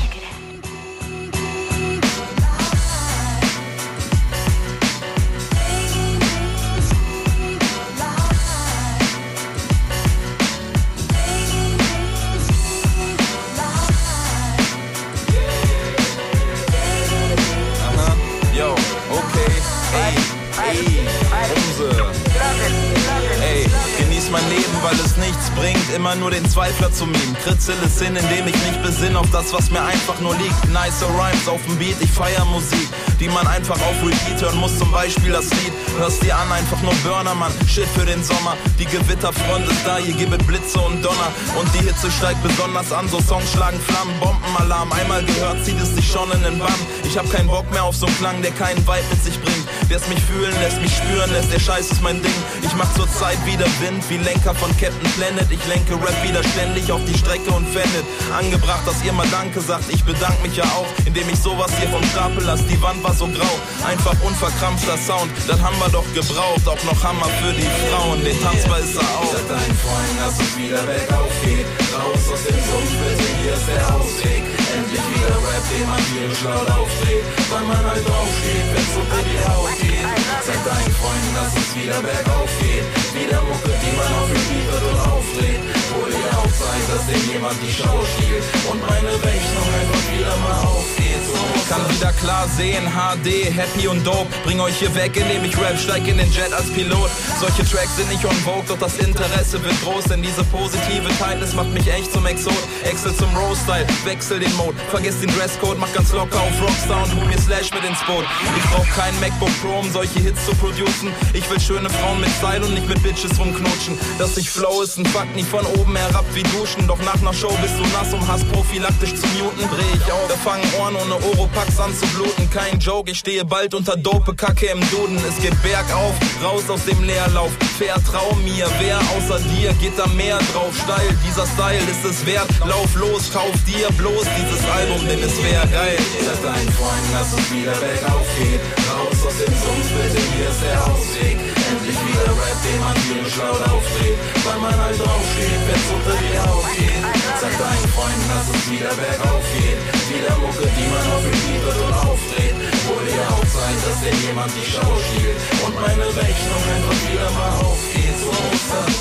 Speaker 9: Mein Leben, weil es nichts bringt, immer nur den Zweifler zu mimen. Kritzel es hin, indem ich mich besinn auf das, was mir einfach nur liegt. Nicer Rhymes auf dem Beat, ich feier Musik, die man einfach auf Repeat hören muss, zum Beispiel das Lied. Hörst dir an, einfach nur Burner, Mann, Shit für den Sommer. Die Gewitterfront ist da, hier gibt Blitze und Donner. Und die Hitze steigt besonders an, so Songs schlagen Flammen. Bombenalarm, einmal gehört, zieht es dich schon in den Bann. Ich hab keinen Bock mehr auf so einen Klang, der keinen Vibe mit sich bringt. Der es mich fühlen lässt, mich spüren lässt, der Scheiß ist mein Ding. Ich mach zur Zeit wieder Wind, wie Lenker von Captain Planet. Ich lenke Rap wieder ständig auf die Strecke und fändet. Angebracht, dass ihr mal Danke sagt, ich bedank mich ja auch, indem ich sowas hier vom Stapel lass. Die Wand war so grau, einfach unverkrampfter Sound, das haben wir doch gebraucht. Auch noch Hammer für die Frauen, den Tanzball ist er auch. Sag deinen Freunden, dass es wieder bergauf geht. Raus aus dem Sumpf, bitte, hier ist der Ausweg. Endlich wieder Rap, den man tierisch laut aufdreht, weil man halt draufsteht, wenn's unter die Haut geht. Sag deinen Freunden, dass es wieder bergauf geht. Wieder Mucke, die man auf Repeat wird und aufdreht. Hol dir auch Zeit, dass dir jemand die Schau stiehlt und meine Rechnung einfach wieder mal aufgeht. So kann wieder klar sehen, H D, happy und dope. Bring euch hier weg, indem ich rap, steig in den Jet als Pilot. Solche Tracks sind nicht on vogue, doch das Interesse wird groß, denn diese positive Tightness macht mich echt zum Exot. Excel zum Row-Style, wechsel den Mode, vergiss den Dresscode, mach ganz locker auf Rockstar und hol mir Slash mit ins Boot. Ich brauch kein MacBook Pro, um solche Hits zu producen. Ich will schöne Frauen mit Style und nicht mit Bitches rumknutschen. Dass ich flow ist ein Fakt, nie von oben herab wie duschen. Doch nach ner Show bist du nass, um Hass prophylaktisch zu muten. Dreh ich auf, da fangen Ohren ohne Oropax an zu bluten. Kein Joke, ich stehe bald unter dope Kacke im Duden. Es geht bergauf, raus aus dem Leerlauf. Vertrau mir, wer außer dir geht da mehr drauf. Steil, dieser Style ist es wert. Lauf los, kauf dir bloß dieses Album, denn es wär geil. Sag deinen Freunden, dass es wieder bergauf geht. Raus aus dem Sumpf, bitte, hier ist der Ausweg. Endlich wieder Rap, den man tierisch laut aufdreht, weil man halt draufsteht, wenn's unter die Haut geht. Sag deinen Freunden, dass es wieder bergauf geht. Wieder Mucke, die man auf Repeat wird und aufdreht. Hol dir auch Zeit, dass dir jemand die Schau stiehlt und meine Rechnung einfach wieder mal aufgeht. So muss das.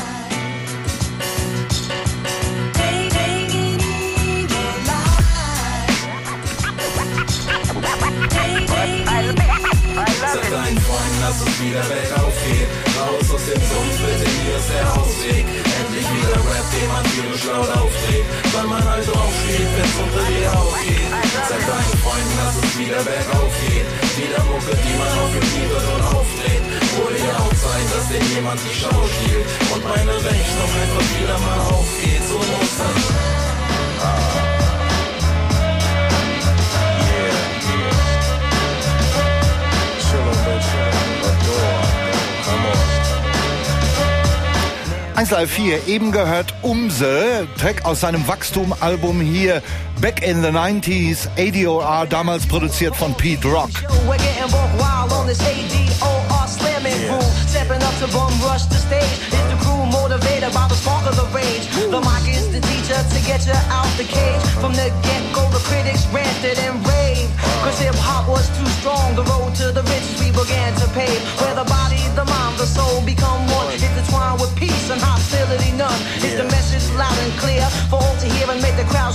Speaker 9: Sag deinen Freunden, dass es wieder bergauf geht. Raus aus dem Sumpf, bitte, hier ist der Ausweg. Endlich wieder Rap, den man tierisch laut aufdreht, weil man halt draufsteht, wenn's unter die Haut geht. Sag deinen Freunden, dass es wieder bergauf geht. Wieder Mucke, die man auf Repeat wird und aufdreht. Hol dir auch Zeit, dass dir jemand die Schau stiehlt und meine Rechnung einfach wieder mal aufgeht. So muss das. Ah.
Speaker 2: eins Live vier, eben gehört Umse, Track aus seinem Wachstum-Album hier, Back in the nineties, A D O R, damals produziert von Pete Rock.
Speaker 10: Stepping up to bum rush the stage. Is the crew motivated by the spark of the rage? The mic is the teacher to get you out the cage. From the get-go, the critics ranted and raved. Cause hip-hop was too strong. The road to the riches we began to pave. Where the body, the mind, the soul become one. Intertwined with peace and hostility none. Is the message loud and clear?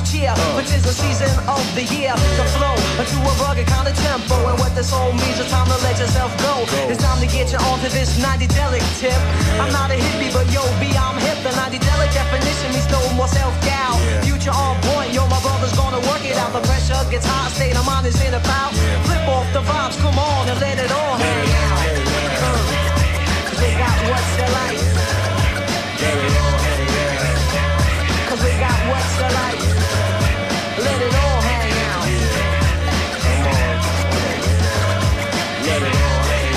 Speaker 10: cheer, which is the season of the year to flow into a rugged kind of tempo. And what this all means is time to let yourself go. It's time to get you onto this ninety-delic tip. I'm not a hippie, but yo, B, I'm hip. The ninety-delic definition means no more self-doubt. Future on point, yo, my brother's gonna work it out. The pressure gets hot, state of mind is in about. Flip off the vibes, come on and let it all hang out. Uh, Cause we got what's your life. Let it all hang out. Cause we got what's your life. Let it all hang out. Come on. Let it all hang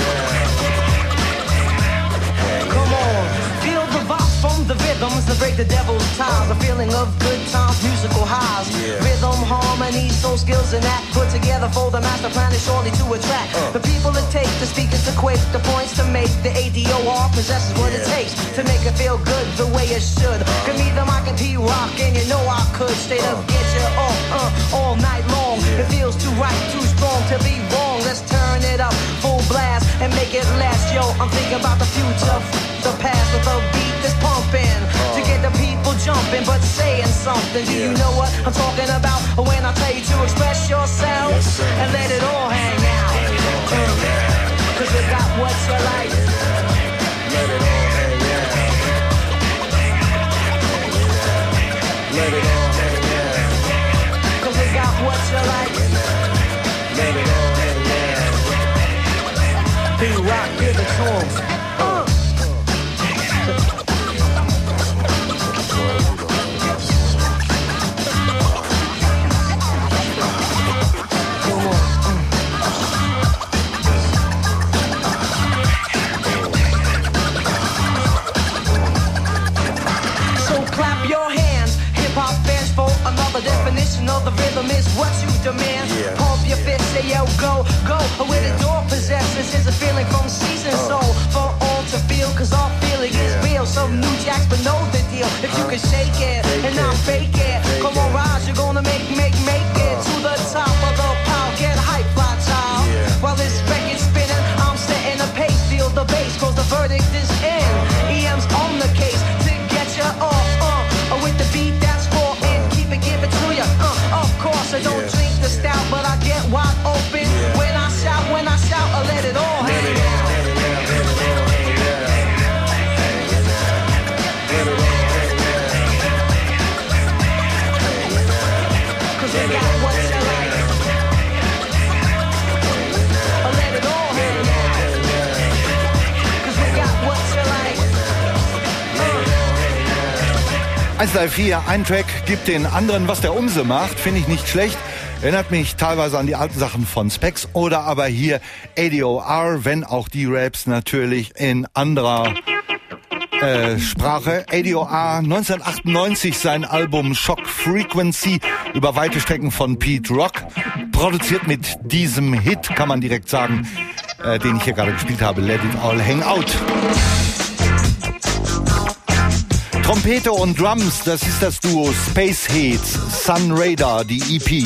Speaker 10: out. Come on. Feel the vibes from the rhythms that break the devil's ties. A feeling of good times, musical highs. Rhythm, harmony, soul skills and that put together for the master plan is surely to attract uh. the people it takes, the speakers to quake, the points to make. The A D O R possesses what yeah. it takes to make it feel good the way it should. Uh. Give me the mic and P-Rock and you know I could straight uh. up get you off uh, all night long. Yeah. It feels too right, too strong to be wrong. Let's turn it up full blast and make it last. Yo, I'm thinking about the future, the past with a beat that's pumping uh. to get the people jumping but saying something. Do yeah. you know what I'm talking about when I tell you to express yourself yes, and let it all hang out? Uh, Cause you got what's your life. Let it all hang out. Let it all hang out. Cause you got what's your life. Let it all hang out. P-Rock, give it to 'em. Uh. The definition of the rhythm is what you demand. Yeah. Pump your fist, say yo, go, go. Where yeah. the door possesses is a feeling from season uh. soul. For all to feel, cause our feeling yeah. is real. Some new jacks, but know the deal. If uh. you can shake it fake and not fake it, fake come on, rise, you're gonna make, make, make uh. it to the top of the pile. Get hype, fly child. Yeah. While this record's spinning, I'm setting the pace. Feel the bass, cause the verdict is in. Uh. E M's on the case to get you off uh, with the beat that's for give it to you, uh, of course I don't yeah. drink the stout, but I get wide open yeah. when I shout, when I shout, I let it all hang out. Let it all hang out. Cause we got what's your life. Let it all hang out. Cause we got what's your life.
Speaker 2: eins drei vier, ein Track gibt den anderen, was der Umse macht, finde ich nicht schlecht. Erinnert mich teilweise an die alten Sachen von Specs oder aber hier A D O R, wenn auch die Raps natürlich in anderer äh, Sprache. A D O R, neunzehnhundertachtundneunzig sein Album Shock Frequency, über weite Strecken von Pete Rock, produziert mit diesem Hit, kann man direkt sagen, äh, den ich hier gerade gespielt habe, Let It All Hang Out. Trompete und Drums, das ist das Duo Space Heads, Sun Radar, die E P.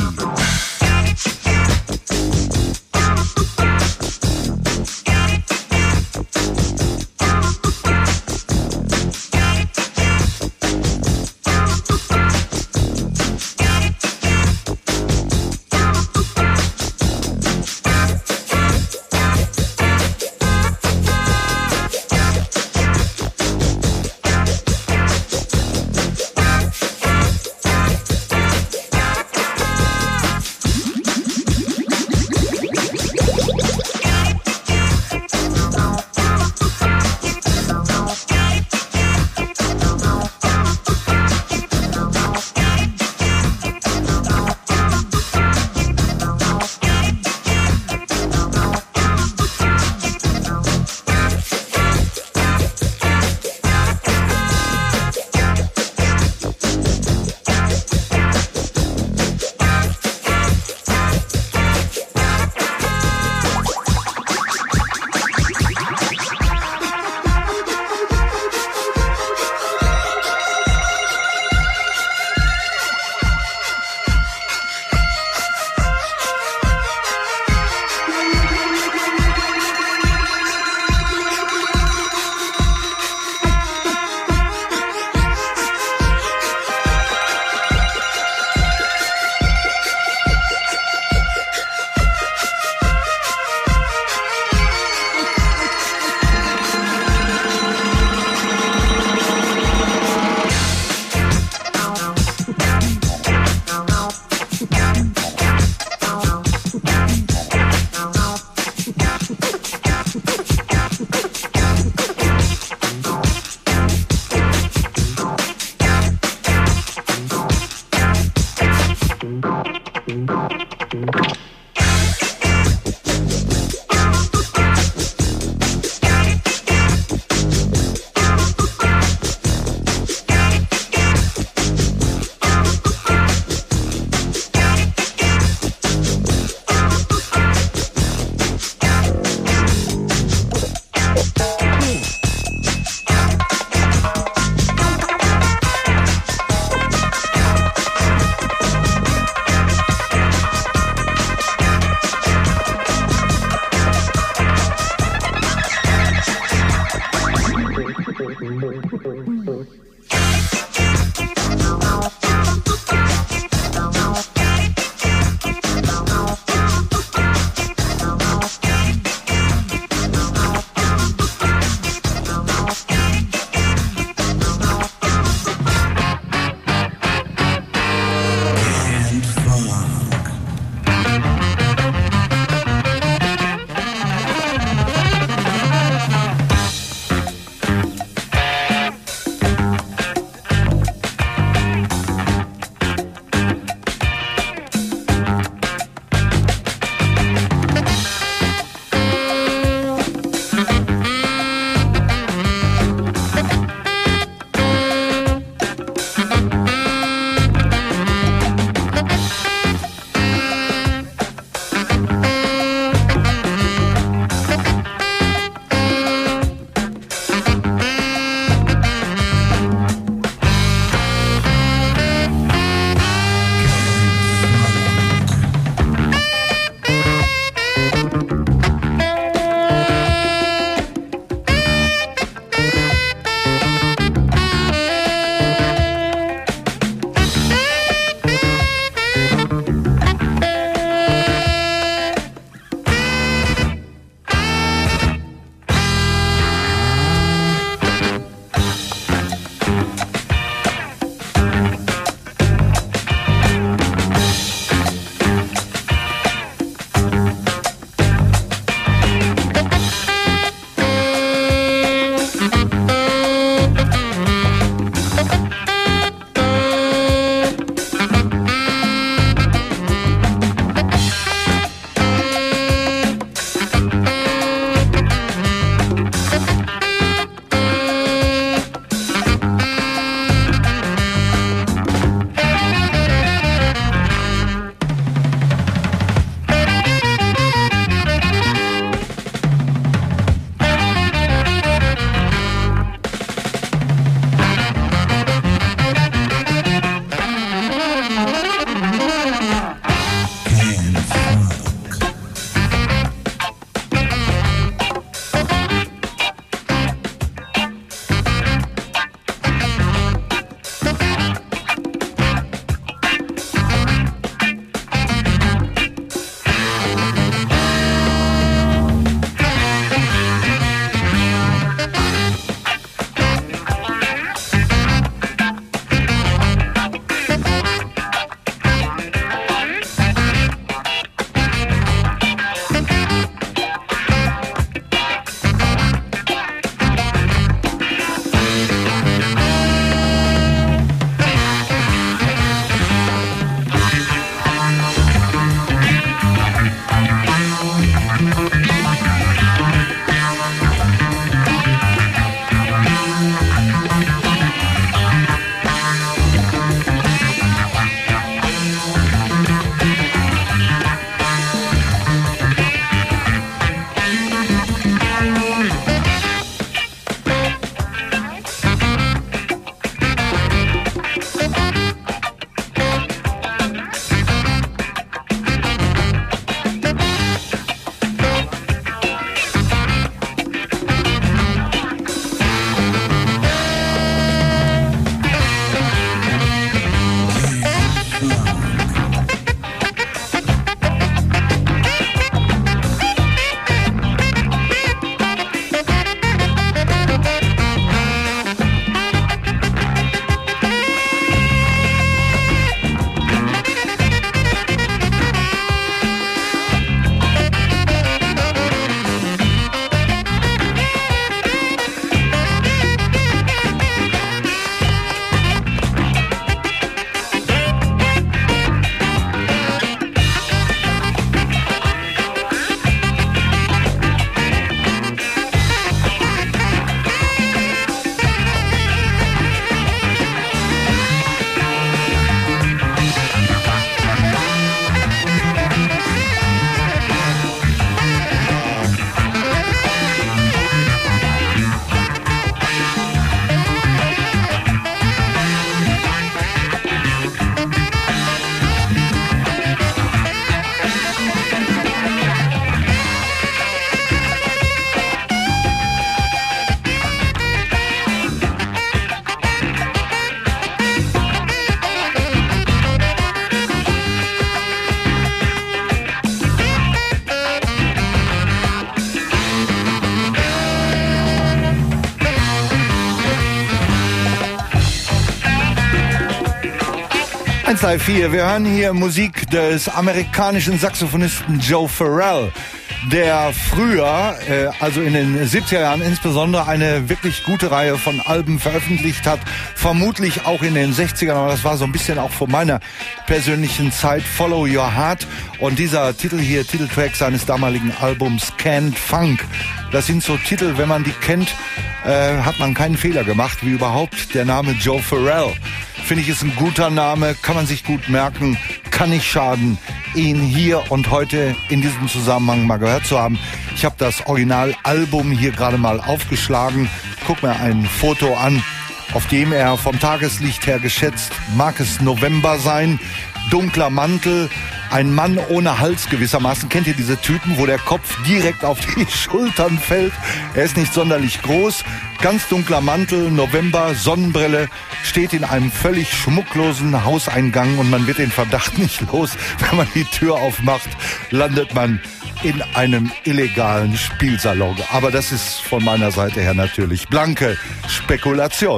Speaker 2: Live vier. Wir hören hier Musik des amerikanischen Saxophonisten Joe Farrell, der früher, äh, also in den siebziger Jahren insbesondere, eine wirklich gute Reihe von Alben veröffentlicht hat. Vermutlich auch in den sechzigern, aber das war so ein bisschen auch vor meiner persönlichen Zeit, Follow Your Heart. Und dieser Titel hier, Titeltrack seines damaligen Albums Canned Funk. Das sind so Titel, wenn man die kennt, äh, hat man keinen Fehler gemacht, wie überhaupt der Name Joe Farrell. Finde ich, ist ein guter Name, kann man sich gut merken, kann nicht schaden, ihn hier und heute in diesem Zusammenhang mal gehört zu haben. Ich habe das Originalalbum hier gerade mal aufgeschlagen. Guck mir ein Foto an, auf dem er vom Tageslicht her geschätzt, mag es November sein, dunkler Mantel, ein Mann ohne Hals gewissermaßen. Kennt ihr diese Typen, wo der Kopf direkt auf die Schultern fällt? Er ist nicht sonderlich groß, ganz dunkler Mantel, November, Sonnenbrille, steht in einem völlig schmucklosen Hauseingang und man wird den Verdacht nicht los, wenn man die Tür aufmacht, landet man in einem illegalen Spielsalon. Aber das ist von meiner Seite her natürlich blanke Spekulation.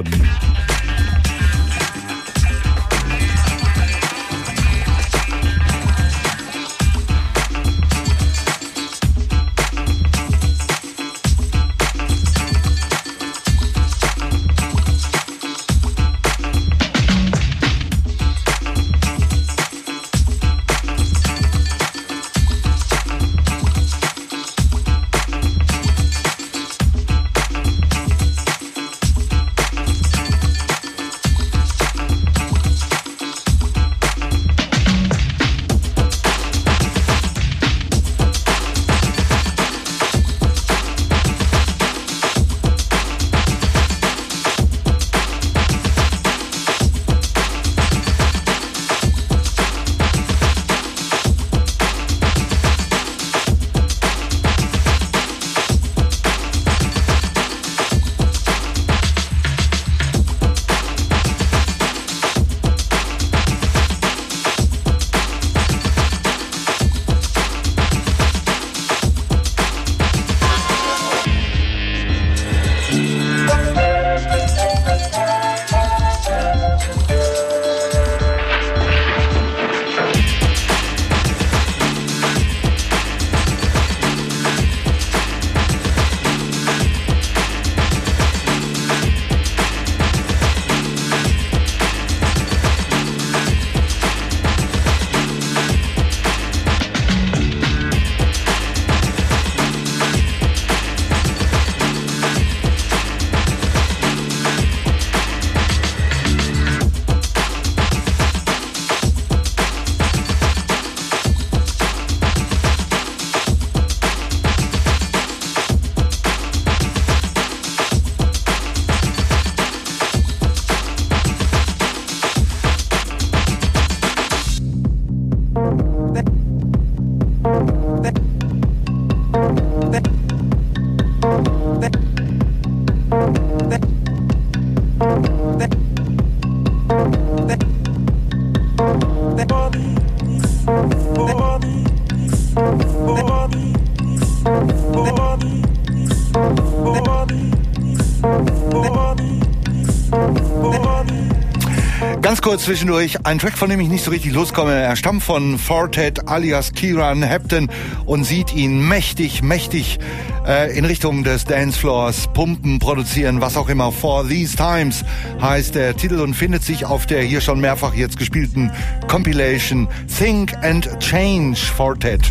Speaker 2: Ganz kurz zwischendurch, ein Track, von dem ich nicht so richtig loskomme. Er stammt von Fortet alias Kieran Hampton und sieht ihn mächtig, mächtig äh, in Richtung des Dancefloors pumpen, produzieren, was auch immer. For These Times heißt der Titel und findet sich auf der hier schon mehrfach jetzt gespielten Compilation Think and Change Fortet.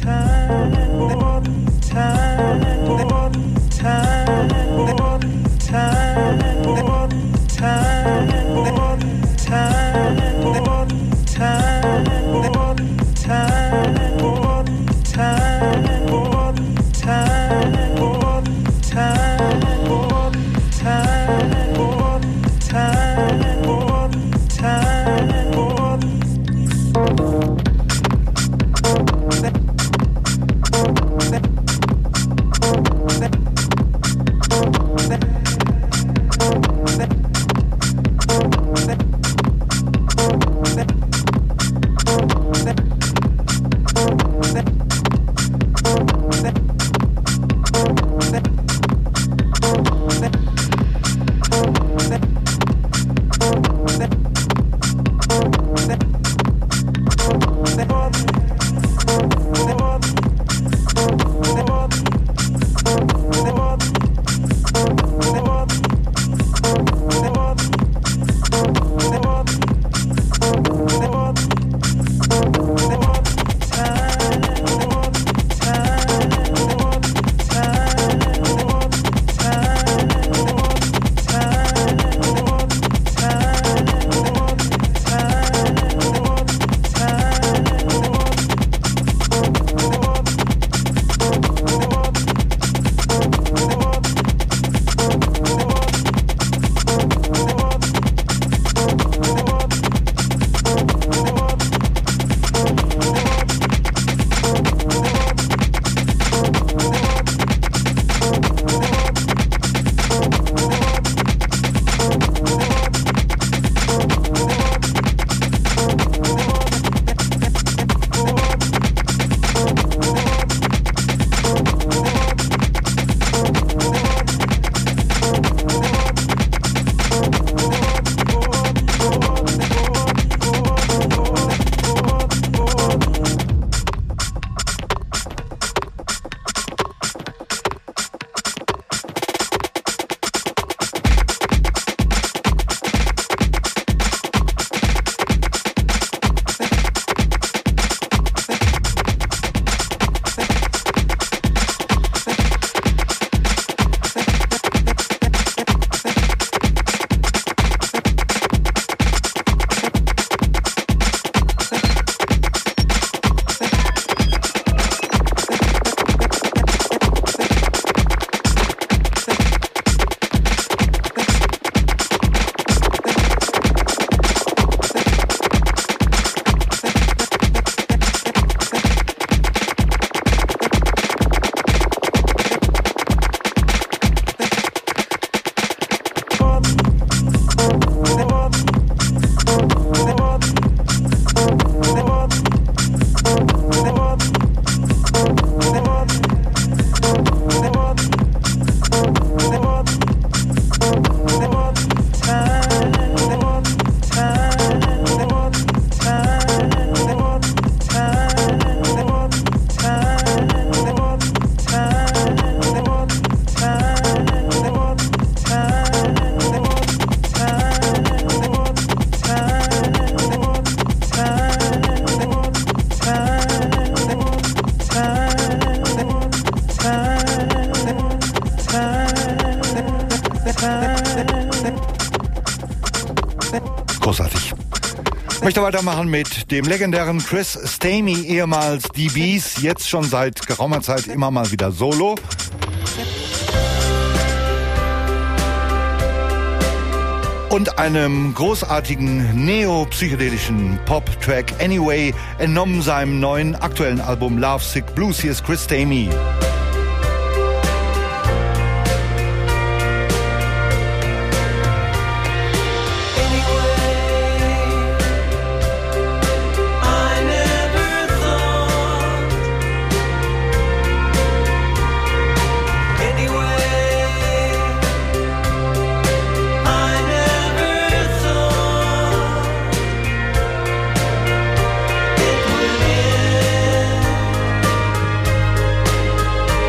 Speaker 2: Großartig. Ich möchte weitermachen mit dem legendären Chris Stamey, ehemals die Bees, jetzt schon seit geraumer Zeit immer mal wieder solo. Und einem großartigen neo-psychedelischen Pop-Track Anyway, entnommen seinem neuen aktuellen Album Love Sick Blues. Hier ist Chris Stamey.
Speaker 11: It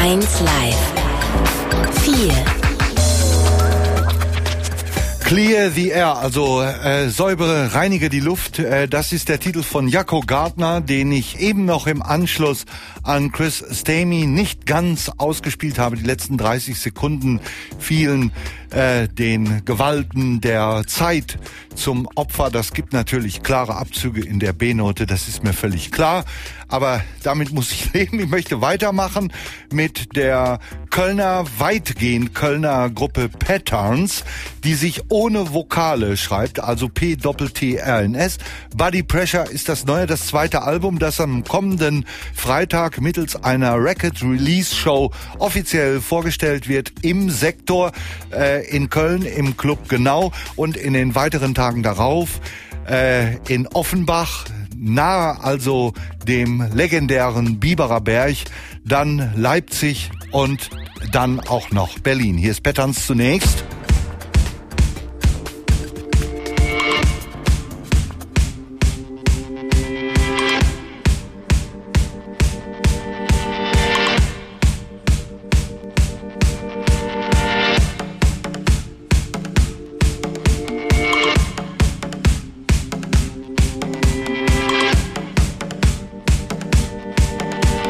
Speaker 1: eins Live. vier.
Speaker 2: Clear the Air, also äh, säubere, reinige die Luft. Äh, das ist der Titel von Jaco Gardner, den ich eben noch im Anschluss an Chris Stamey nicht ganz ausgespielt habe. Die letzten dreißig Sekunden fielen äh, den Gewalten der Zeit zum Opfer. Das gibt natürlich klare Abzüge in der B-Note, das ist mir völlig klar. Aber damit muss ich leben. Ich möchte weitermachen mit der Kölner, weitgehend Kölner Gruppe Patterns, die sich ohne Vokale schreibt, also P T T R N S. Body Pressure ist das neue, das zweite Album, das am kommenden Freitag mittels einer Record Release Show offiziell vorgestellt wird im Sektor äh, in Köln, im Club Genau, und in den weiteren Tagen darauf äh, in Offenbach, nahe also dem legendären Biberer Berg, dann Leipzig und dann auch noch Berlin. Hier ist Patterns zunächst.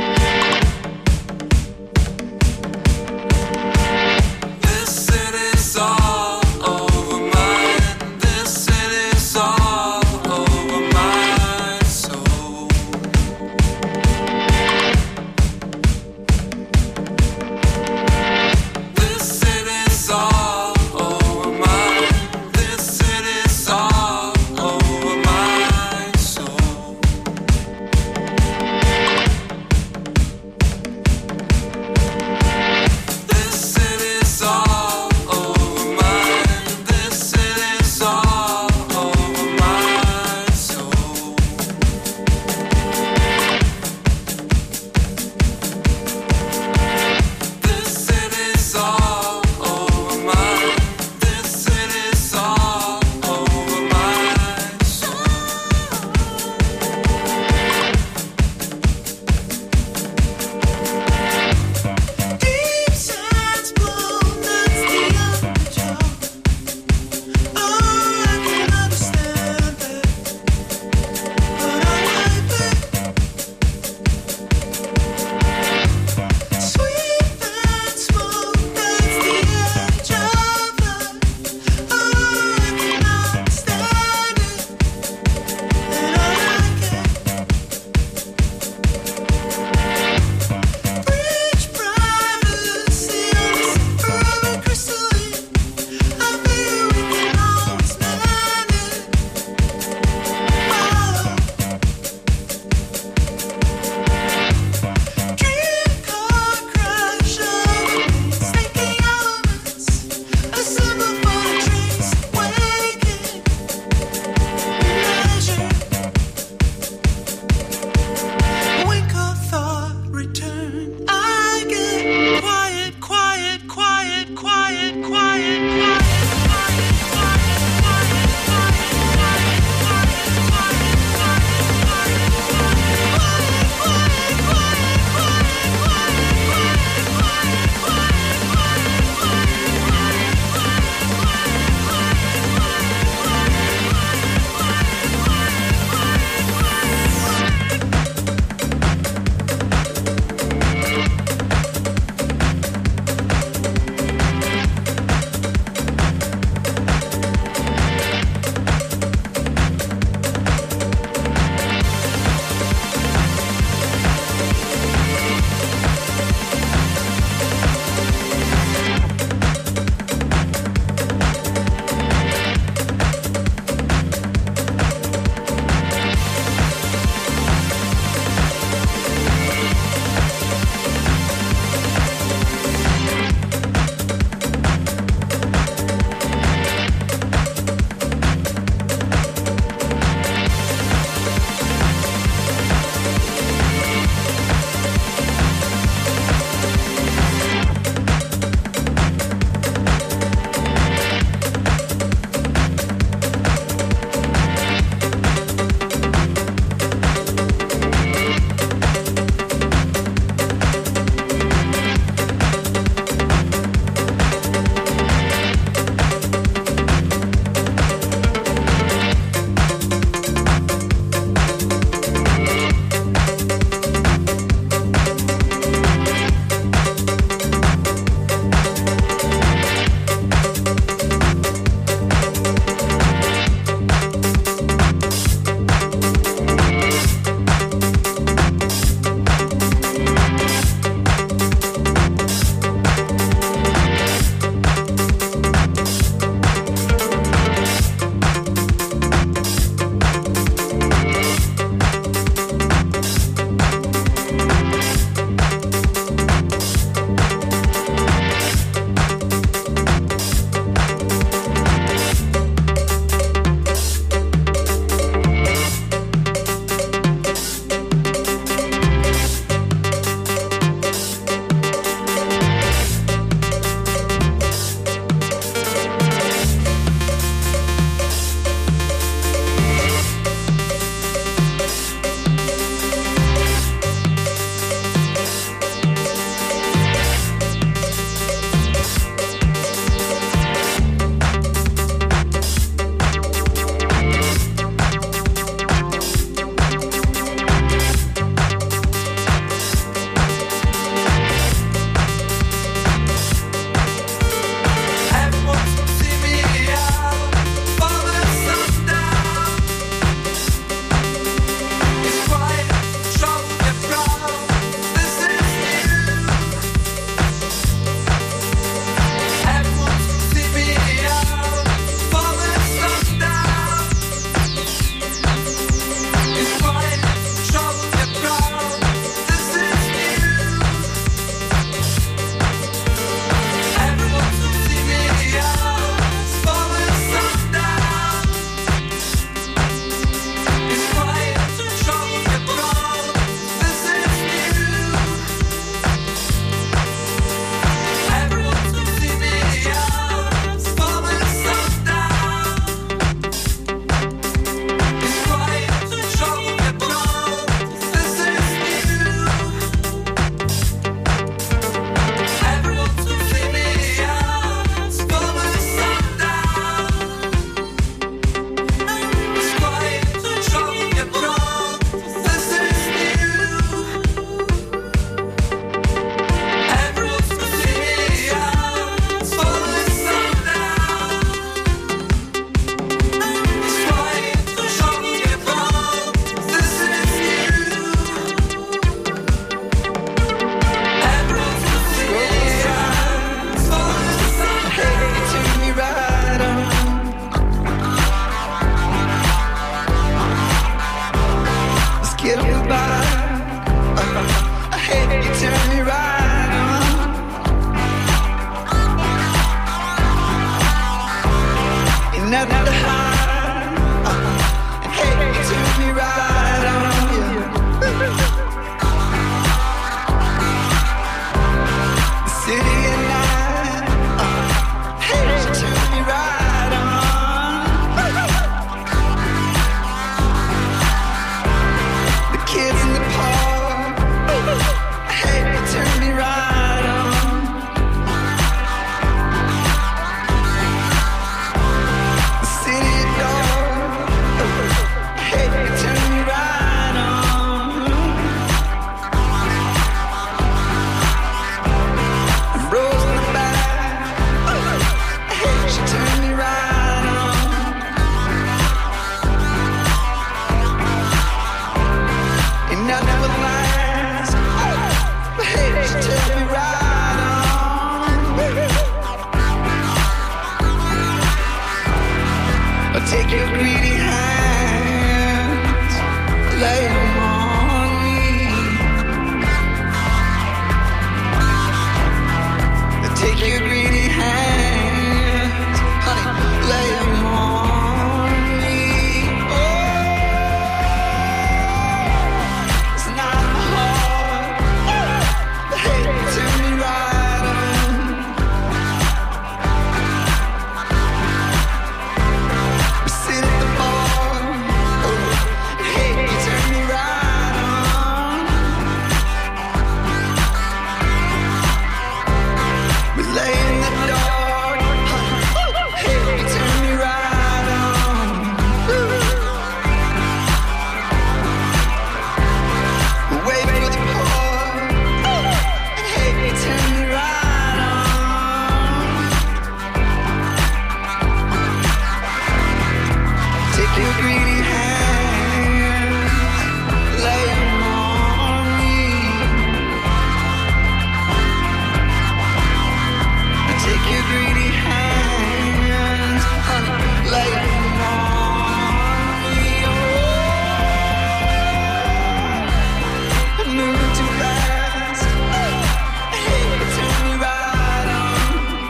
Speaker 11: This city
Speaker 5: greedy hand, lay them on me. Take your greedy hands, honey, lay them on me. Oh, I'm moving too fast. Hey, turn me right on.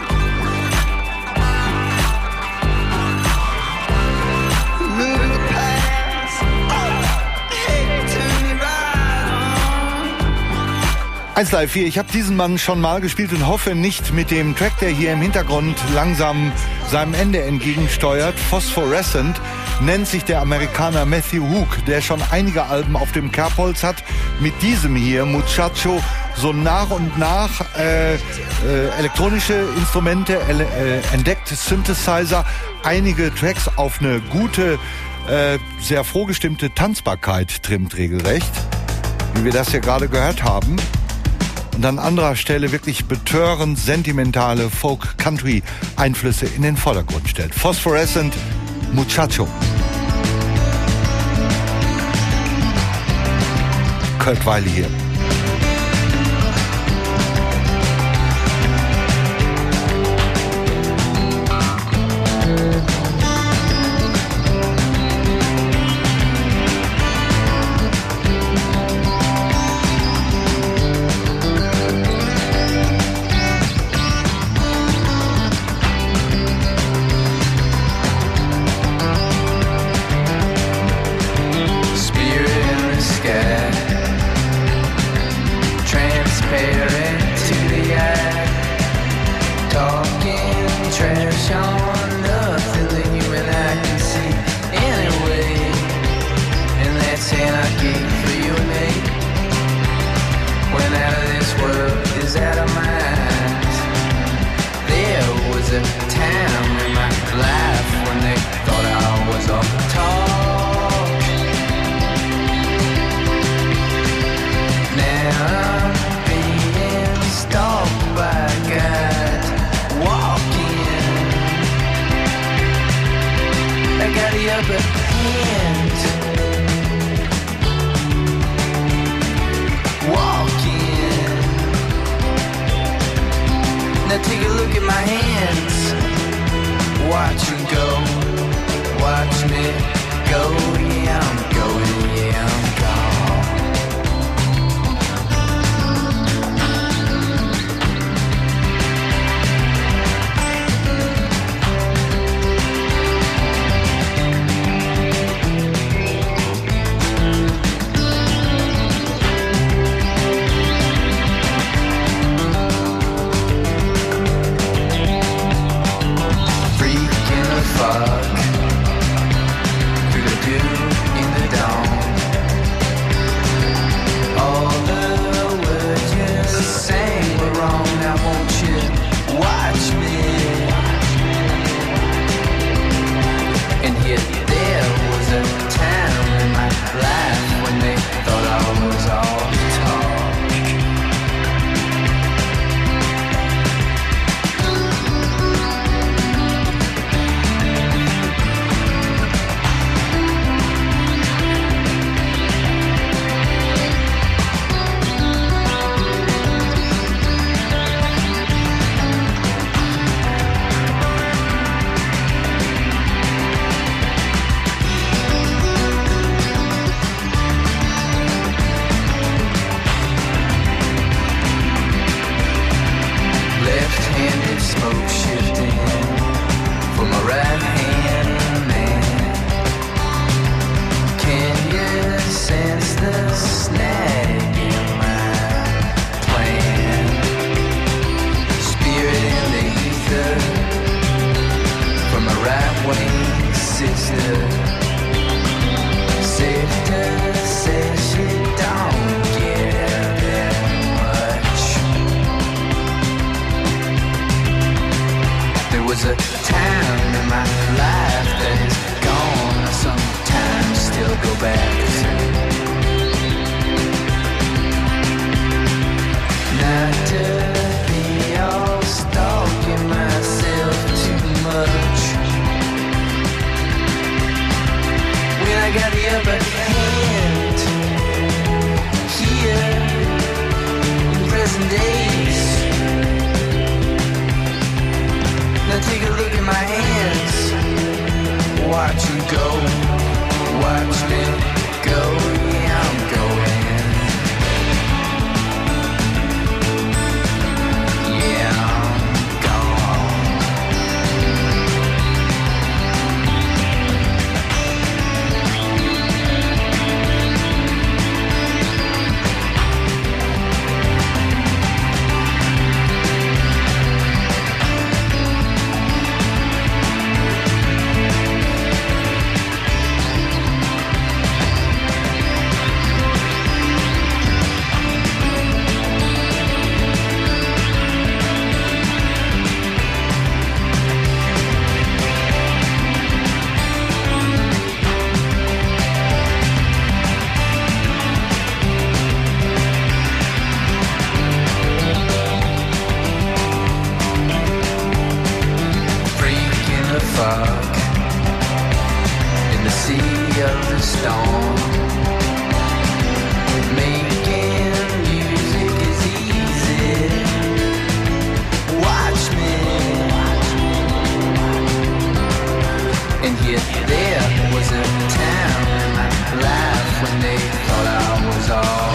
Speaker 5: Moving past. Oh, hey, turn me right on.
Speaker 2: eins Live vier, ich habe diesen Mann schon mal gespielt und hoffe nicht mit dem Track, der hier im Hintergrund langsam seinem Ende entgegensteuert. Phosphorescent nennt sich der Amerikaner Matthew Hook, der schon einige Alben auf dem Kerbholz hat. Mit diesem hier, Muchacho, so nach und nach äh, äh, elektronische Instrumente ele äh, entdeckt, Synthesizer, einige Tracks auf eine gute, äh, sehr frohgestimmte Tanzbarkeit trimmt regelrecht, wie wir das hier gerade gehört haben. Und an anderer Stelle wirklich betörend sentimentale Folk-Country-Einflüsse in den Vordergrund stellt. Phosphorescent, Muchacho. Kurt Weill hier.
Speaker 10: I got the upper hand here in present days. Now take a look at my hands. Watch them go, watch them go. Yeah, I'm going. Yeah, I'm gone. Fuck in the sea of the storm. Making music is easy. Watch me. And yet there was a time in my life when they thought I was all.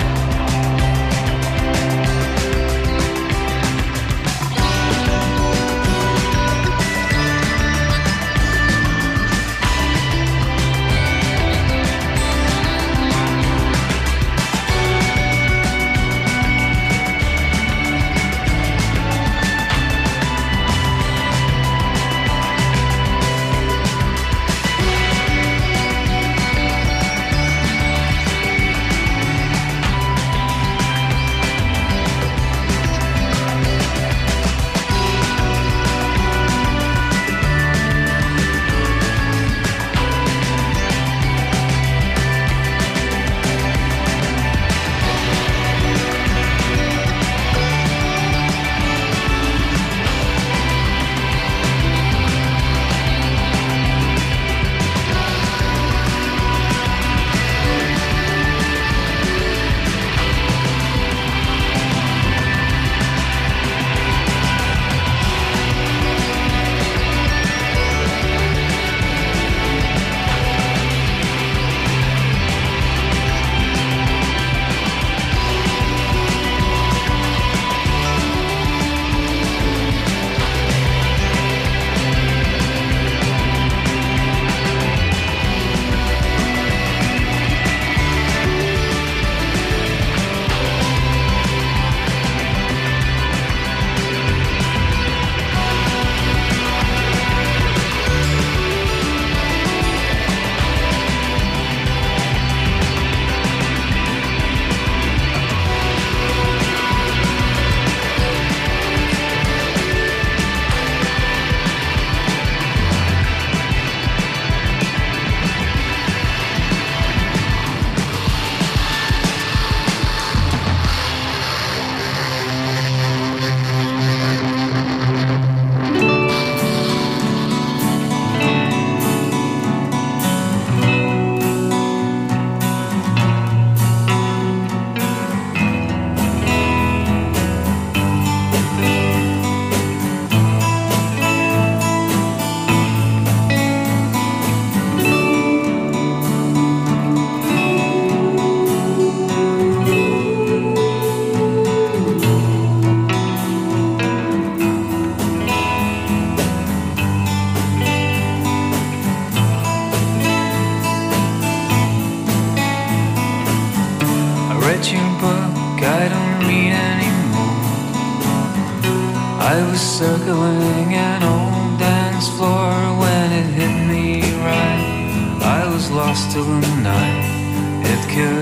Speaker 11: I was circling an old dance floor when it hit me right. I was lost till the night it could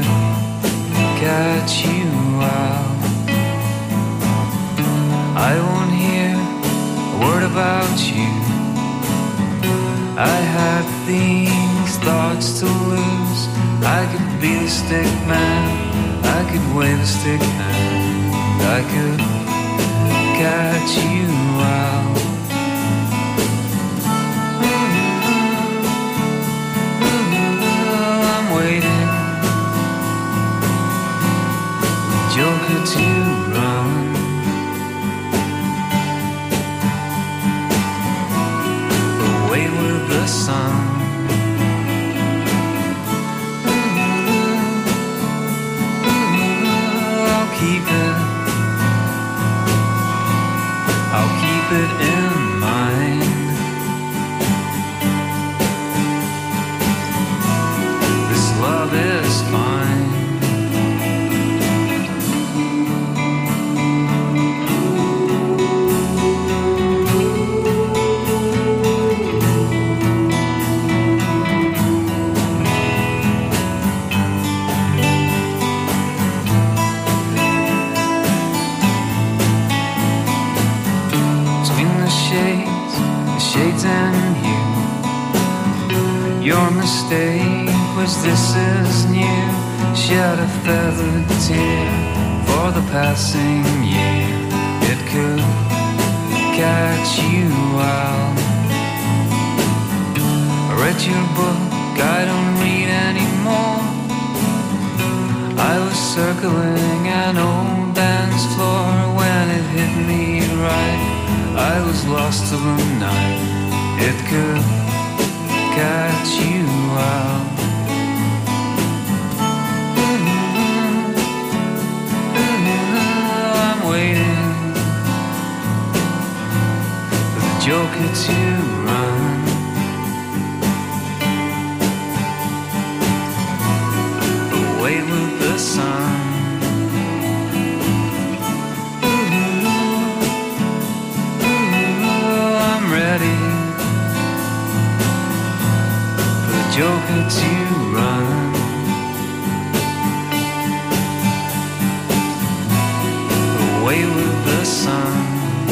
Speaker 11: catch you out. I won't hear a word about you. I had these thoughts to lose. I could be the stick man, I could wave a stick hand, I could catch you out. Ooh, ooh, ooh. mistake was this is new. Shed a feathered tear for the passing year. It could catch you out. I read your book, I don't read anymore. I was circling an old dance floor when it hit me right. I was lost till the night. It could catch you out. I'm waiting for the Joker to run away with the sun. I'm ready for the Joker to run away with the sun.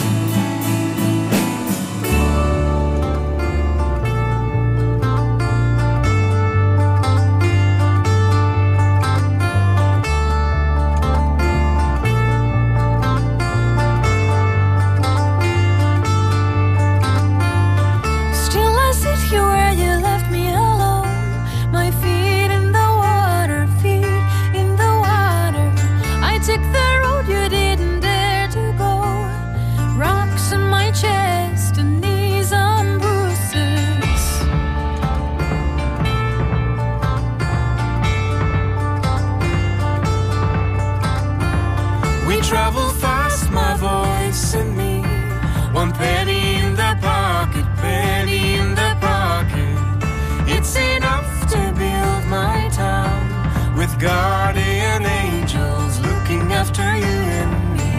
Speaker 12: Guardian angels looking after you and me.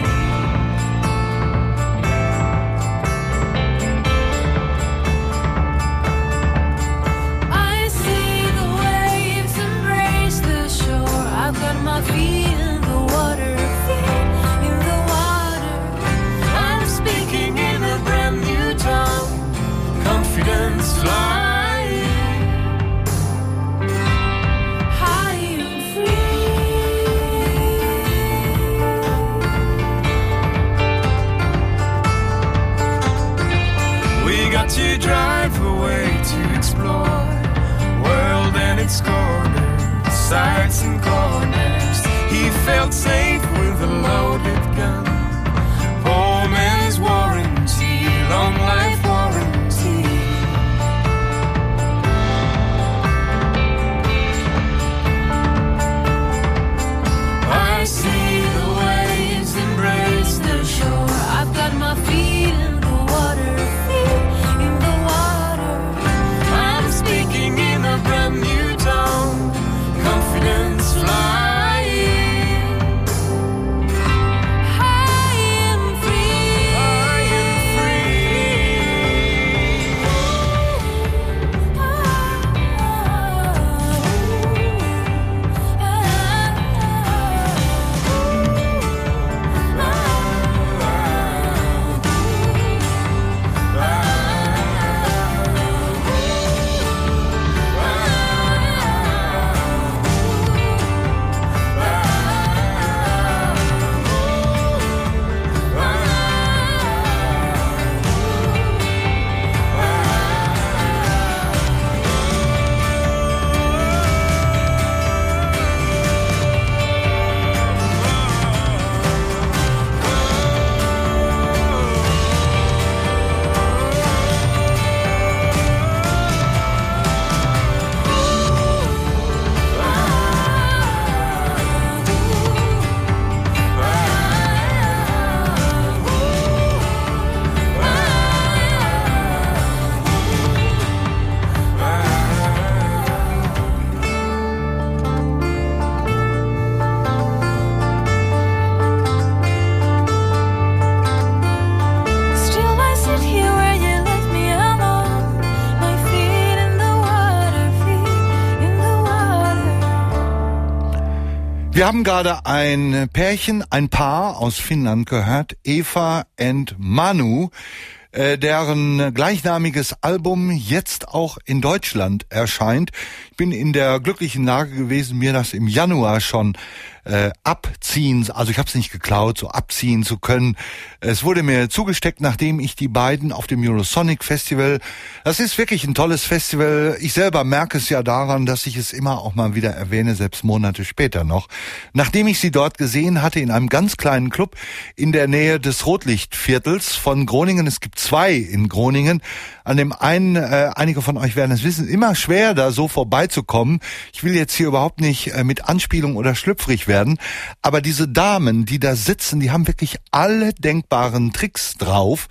Speaker 12: I see the waves embrace the shore. I've got my feet in the water, feet in the water. I'm speaking in a brand new tongue. Confidence flies. To drive away to explore world and its corners, sides and corners. He felt safe with a loaded gun. Poor man's warranty, long life warranty. I see the waves embrace the shore. I've got my feet in the water, feet in the water. I'm speaking in a brand new tongue. Confidence flying. High and free. High and
Speaker 2: Wir haben gerade ein Pärchen, ein Paar aus Finnland gehört, Eva and Manu, äh, deren gleichnamiges Album jetzt auch in Deutschland erscheint. bin in der glücklichen Lage gewesen, mir das im Januar schon äh, abziehen, also ich habe es nicht geklaut, so abziehen zu können. Es wurde mir zugesteckt, nachdem ich die beiden auf dem Eurosonic Festival, das ist wirklich ein tolles Festival, ich selber merke es ja daran, dass ich es immer auch mal wieder erwähne, selbst Monate später noch, nachdem ich sie dort gesehen hatte in einem ganz kleinen Club in der Nähe des Rotlichtviertels von Groningen. Es gibt zwei in Groningen. An dem einen, äh, einige von euch werden es wissen, immer schwer, da so vorbeizukommen. Ich will jetzt hier überhaupt nicht äh, mit Anspielung oder schlüpfrig werden, aber diese Damen, die da sitzen, die haben wirklich alle denkbaren Tricks drauf,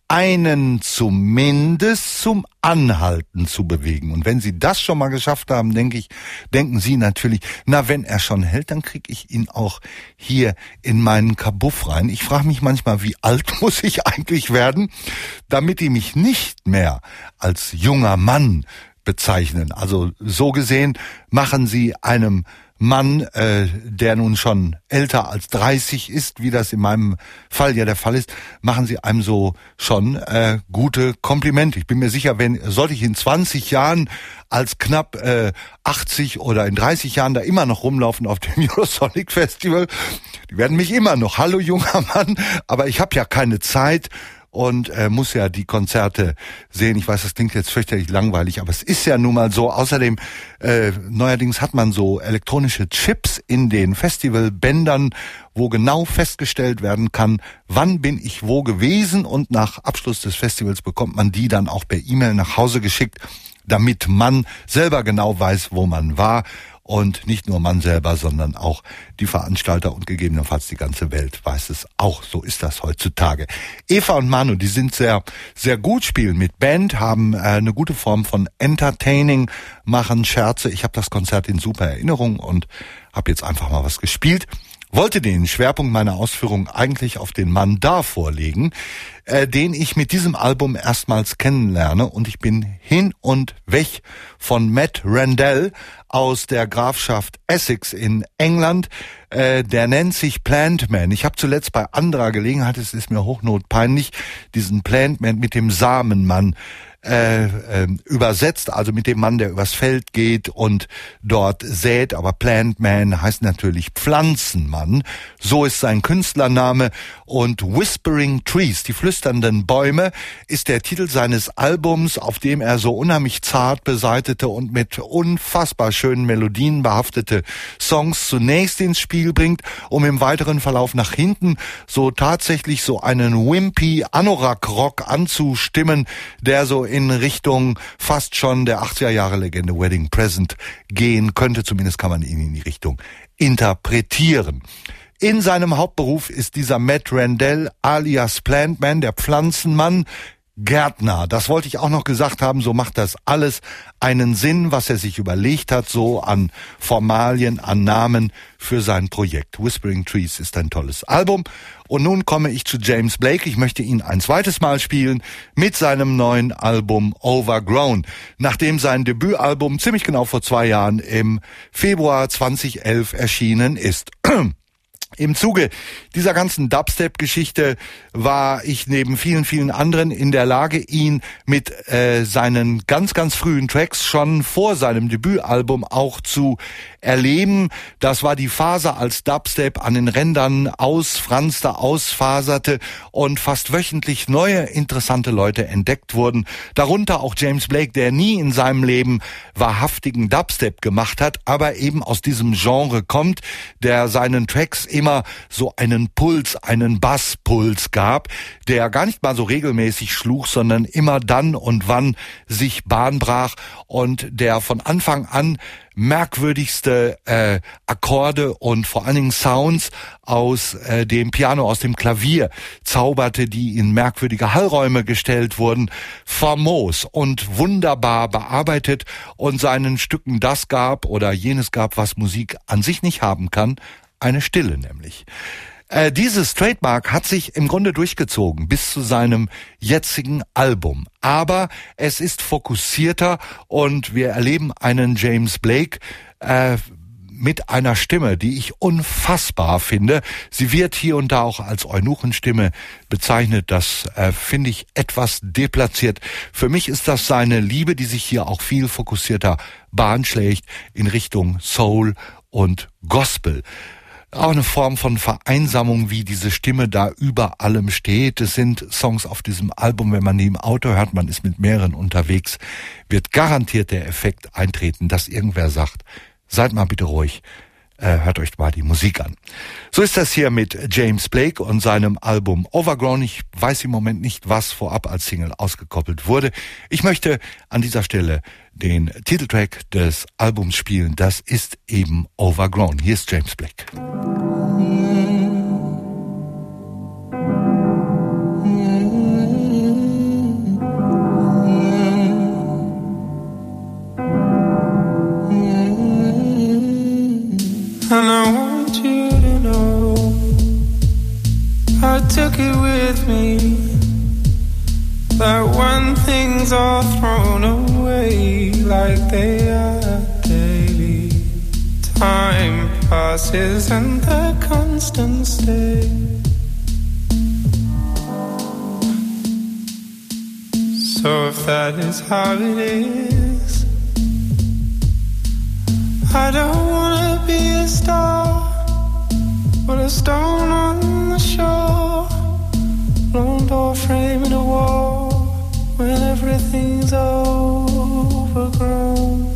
Speaker 2: einen zumindest zum Anhalten zu bewegen. Und wenn sie das schon mal geschafft haben, denke ich, denken sie natürlich, na, wenn er schon hält, dann kriege ich ihn auch hier in meinen Kabuff rein. Ich frage mich manchmal, wie alt muss ich eigentlich werden, damit die mich nicht mehr als junger Mann bezeichnen. Also so gesehen machen sie einem Mann, äh, der nun schon älter als dreißig ist, wie das in meinem Fall ja der Fall ist, machen sie einem so schon äh, gute Komplimente. Ich bin mir sicher, wenn sollte ich in zwanzig Jahren als knapp äh, achtzig oder in dreißig Jahren da immer noch rumlaufen auf dem Eurosonic Festival, die werden mich immer noch, hallo junger Mann, aber ich habe ja keine Zeit und äh, muss ja die Konzerte sehen. Ich weiß, das klingt jetzt fürchterlich langweilig, aber es ist ja nun mal so. Außerdem, äh, neuerdings hat man so elektronische Chips in den Festivalbändern, wo genau festgestellt werden kann, wann bin ich wo gewesen, und nach Abschluss des Festivals bekommt man die dann auch per E-Mail nach Hause geschickt, damit man selber genau weiß, wo man war. Und nicht nur man selber, sondern auch die Veranstalter und gegebenenfalls die ganze Welt weiß es auch. So ist das heutzutage. Eva und Manu, die sind sehr, sehr gut, spielen mit Band, haben äh, eine gute Form von Entertaining, machen Scherze. Ich habe das Konzert in super Erinnerung und habe jetzt einfach mal was gespielt. Wollte den Schwerpunkt meiner Ausführungen eigentlich auf den Mann da vorlegen, äh, den ich mit diesem Album erstmals kennenlerne, und ich bin hin und weg von Matt Randell aus der Grafschaft Essex in England. Äh, der nennt sich Plant Man. Ich habe zuletzt bei anderer Gelegenheit, es ist mir hochnotpeinlich, diesen Plant Man mit dem Samenmann Äh, äh, übersetzt, also mit dem Mann, der übers Feld geht und dort sät, aber Plant Man heißt natürlich Pflanzenmann. So ist sein Künstlername, und Whispering Trees, die flüsternden Bäume, ist der Titel seines Albums, auf dem er so unheimlich zart beseitete und mit unfassbar schönen Melodien behaftete Songs zunächst ins Spiel bringt, um im weiteren Verlauf nach hinten so tatsächlich so einen wimpy Anorak-Rock anzustimmen, der so in Richtung fast schon der achtziger Jahre Legende Wedding Present gehen könnte. Zumindest kann man ihn in die Richtung interpretieren. In seinem Hauptberuf ist dieser Matt Randell alias Plant Man, der Pflanzenmann, Gärtner. Das wollte ich auch noch gesagt haben, so macht das alles einen Sinn, was er sich überlegt hat, so an Formalien, an Namen für sein Projekt. Whispering Trees ist ein tolles Album. Und nun komme ich zu James Blake. Ich möchte ihn ein zweites Mal spielen mit seinem neuen Album Overgrown, nachdem sein Debütalbum ziemlich genau vor zwei Jahren im Februar zweitausendelf erschienen ist. Im Zuge dieser ganzen Dubstep-Geschichte war ich neben vielen, vielen anderen in der Lage, ihn mit äh, seinen ganz, ganz frühen Tracks schon vor seinem Debütalbum auch zu erleben. Das war die Phase, als Dubstep an den Rändern ausfranste, ausfaserte und fast wöchentlich neue interessante Leute entdeckt wurden. Darunter auch James Blake, der nie in seinem Leben wahrhaftigen Dubstep gemacht hat, aber eben aus diesem Genre kommt, der seinen Tracks immer so einen Puls, einen Basspuls gab, der gar nicht mal so regelmäßig schlug, sondern immer dann und wann sich Bahn brach, und der von Anfang an merkwürdigste äh, Akkorde und vor allen Dingen Sounds aus äh, dem Piano, aus dem Klavier zauberte, die in merkwürdige Hallräume gestellt wurden, famos und wunderbar bearbeitet und seinen Stücken das gab oder jenes gab, was Musik an sich nicht haben kann, eine Stille nämlich. Äh, dieses Trademark hat sich im Grunde durchgezogen bis zu seinem jetzigen Album. Aber es ist fokussierter und wir erleben einen James Blake, äh, mit einer Stimme, die ich unfassbar finde. Sie wird hier und da auch als Eunuchenstimme bezeichnet. Das äh, finde ich etwas deplatziert. Für mich ist das seine Liebe, die sich hier auch viel fokussierter Bahn schlägt in Richtung Soul und Gospel. Auch eine Form von Vereinsamung, wie diese Stimme da über allem steht. Es sind Songs auf diesem Album, wenn man die im Auto hört, man ist mit mehreren unterwegs, wird garantiert der Effekt eintreten, dass irgendwer sagt, seid mal bitte ruhig, äh, hört euch mal die Musik an. So ist das hier mit James Blake und seinem Album Overgrown. Ich weiß im Moment nicht, was vorab als Single ausgekoppelt wurde. Ich möchte an dieser Stelle den Titeltrack des Albums spielen. Das ist eben Overgrown. Hier ist James Blake.
Speaker 12: And I want you to know I took it with me that when things are thrown away like they are daily, time passes and the constant stay. So if that is how it is, I don't wanna be a star, but a stone on the shore, lone door framing a wall when everything's overgrown.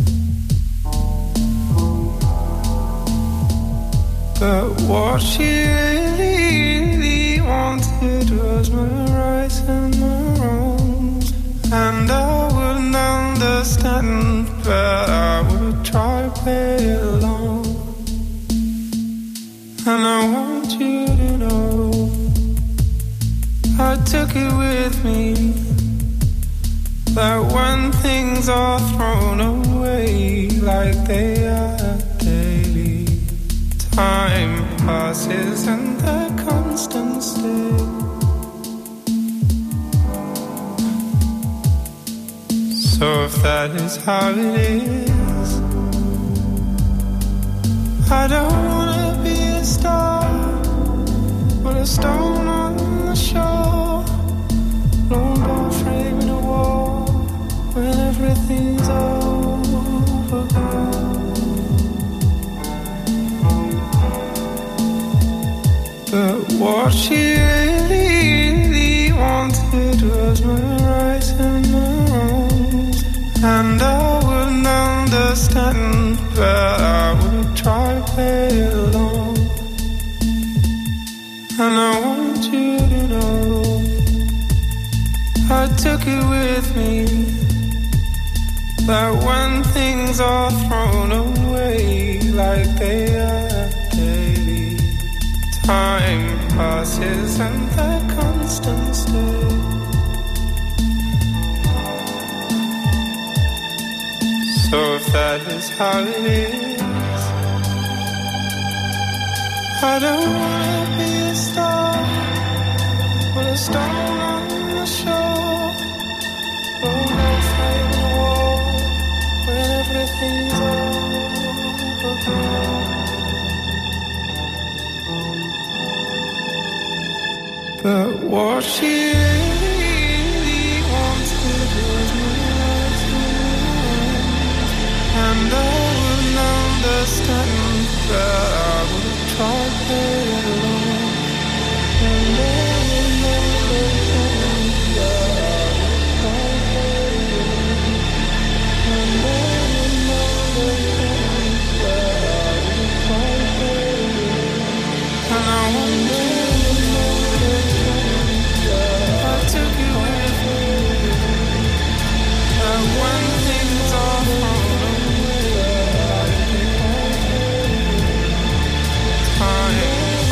Speaker 12: But what she really, really wanted was my rights and my wrongs, and I wouldn't understand, but I would try to play along. And I want you to know I took it with me that when things are thrown away like they are daily, time passes and the constant stay. So if that is how it is, I don't wanna be a star, but a stone on the shore, lone door framing a wall when everything's overgrown. But what she really, really wanted was my rights and my wrongs, and I wouldn't understand, but I would try to play along. And I want you to know I took it with me that when things are thrown away like they are daily, time passes and the constant stay. So if that is how it is, I don't wanna be a star, but a stone on the shore, lone door framing a wall when everything's overgrown. But what she really wanted was my rights and I wouldn't understand, but I would try to play along. And I wouldn't understand, but I would try to play along. And I wouldn't understand, but I would try to play along. And I wonder I took you with me, and when things are thrown away, time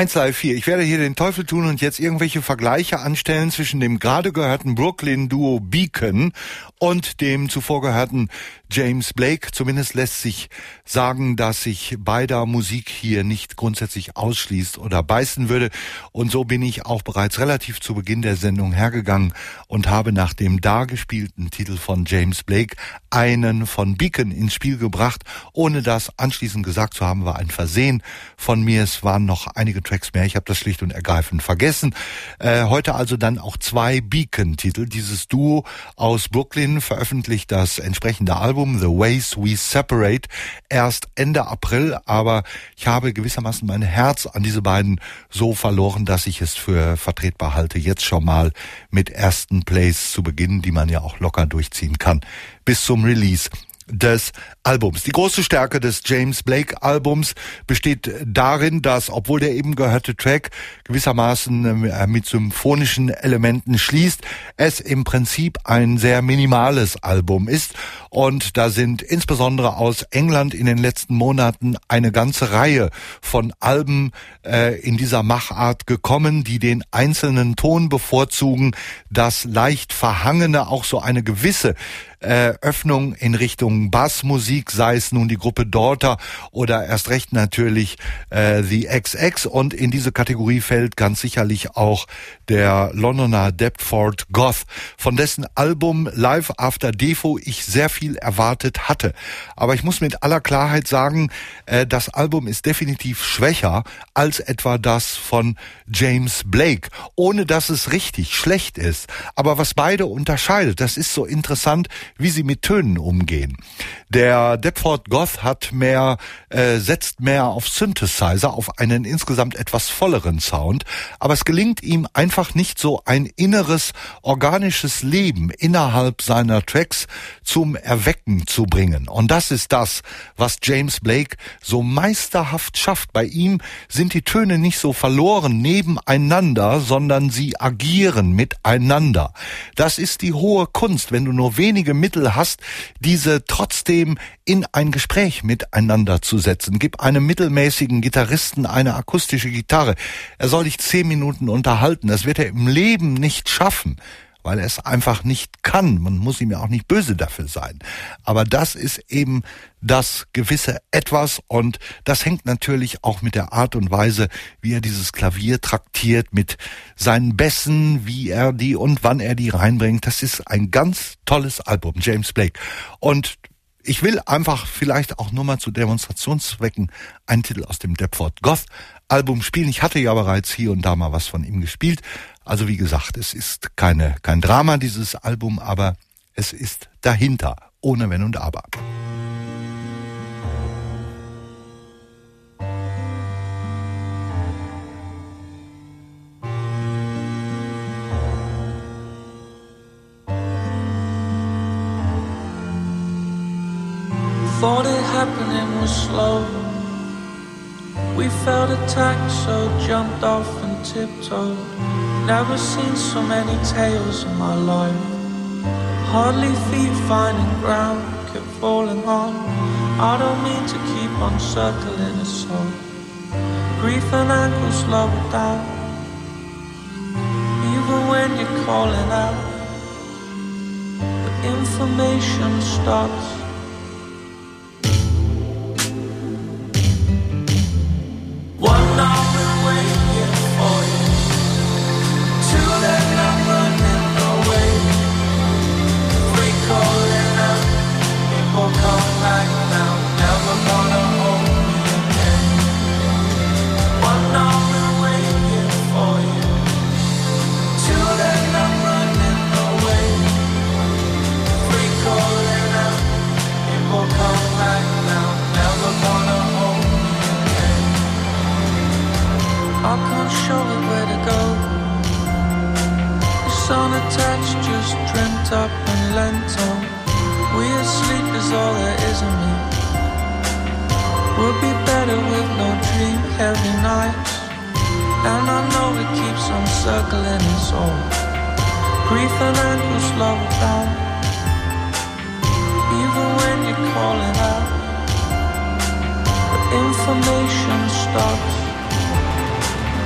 Speaker 2: eins Live vier. Ich werde hier den Teufel tun und jetzt irgendwelche Vergleiche anstellen zwischen dem gerade gehörten Brooklyn-Duo Beacon und dem zuvor gehörten James Blake. Zumindest lässt sich sagen, dass sich beider Musik hier nicht grundsätzlich ausschließt oder beißen würde. Und so bin ich auch bereits relativ zu Beginn der Sendung hergegangen und habe nach dem dargespielten Titel von James Blake einen von Beacon ins Spiel gebracht, ohne das anschließend gesagt zu haben, war ein Versehen von mir. Es waren noch einige Tracks mehr. Ich habe das schlicht und ergreifend vergessen. Äh, heute also dann auch zwei Beacon-Titel. Dieses Duo aus Brooklyn veröffentlicht das entsprechende Album The Ways We Separate erst Ende April, aber ich habe gewissermaßen mein Herz an diese beiden so verloren, dass ich es für vertretbar halte, jetzt schon mal mit ersten Plays zu beginnen, die man ja auch locker durchziehen kann, bis zum Release des Albums. Die große Stärke des James Blake Albums besteht darin, dass, obwohl der eben gehörte Track gewissermaßen äh, mit symphonischen Elementen schließt, es im Prinzip ein sehr minimales Album ist. Und da sind insbesondere aus England in den letzten Monaten eine ganze Reihe von Alben äh, in dieser Machart gekommen, die den einzelnen Ton bevorzugen, das leicht Verhangene, auch so eine gewisse Äh, Öffnung in Richtung Bassmusik, sei es nun die Gruppe Daughter oder erst recht natürlich äh, The X X, und in diese Kategorie fällt ganz sicherlich auch der Londoner Deptford Goth, von dessen Album Live After Defo ich sehr viel erwartet hatte. Aber ich muss mit aller Klarheit sagen, äh, das Album ist definitiv schwächer als etwa das von James Blake, ohne dass es richtig schlecht ist. Aber was beide unterscheidet, das ist so interessant, wie sie mit Tönen umgehen. Der Deptford Goth hat mehr, äh, setzt mehr auf Synthesizer, auf einen insgesamt etwas volleren Sound, aber es gelingt ihm einfach nicht so ein inneres, organisches Leben innerhalb seiner Tracks zum Erwecken zu bringen. Und das ist das, was James Blake so meisterhaft schafft. Bei ihm sind die Töne nicht so verloren nebeneinander, sondern sie agieren miteinander. Das ist die hohe Kunst, wenn du nur wenige Mittel hast, diese trotzdem in ein Gespräch miteinander zu setzen. Gib einem mittelmäßigen Gitarristen eine akustische Gitarre. Er soll dich zehn Minuten unterhalten. Das wird er im Leben nicht schaffen, weil er es einfach nicht kann. Man muss ihm ja auch nicht böse dafür sein. Aber das ist eben das gewisse Etwas, und das hängt natürlich auch mit der Art und Weise, wie er dieses Klavier traktiert, mit seinen Bässen, wie er die und wann er die reinbringt. Das ist ein ganz tolles Album, James Blake. Und ich will einfach vielleicht auch nur mal zu Demonstrationszwecken einen Titel aus dem Deptford Goth Album spielen. Ich hatte ja bereits hier und da mal was von ihm gespielt. Also wie gesagt, es ist keine, kein Drama, dieses Album, aber es ist dahinter, ohne Wenn und Aber.
Speaker 11: Thought it happening was slow. We felt attacked, so jumped off and tiptoed. Never seen so many tales in my life. Hardly feet finding ground, kept falling on. I don't mean to keep on circling it so. Grief and ankles slow it down. Even when you're calling out, the information stops. One hour been waiting for you. Two that I'm running away. Three calling out. People come back now. Never gonna hold me again. One hour been waiting for you. Two that I'm running away. Three calling out. People come back now. Never gonna hold me. I can't show it where to go. It's unattached, just dreamt up and lent on. We asleep is all there is in me. Would be better with no dream heavy nights. And I know it keeps on circling its own. Grief and ankles slow it down. Even when you're calling out, the information stops.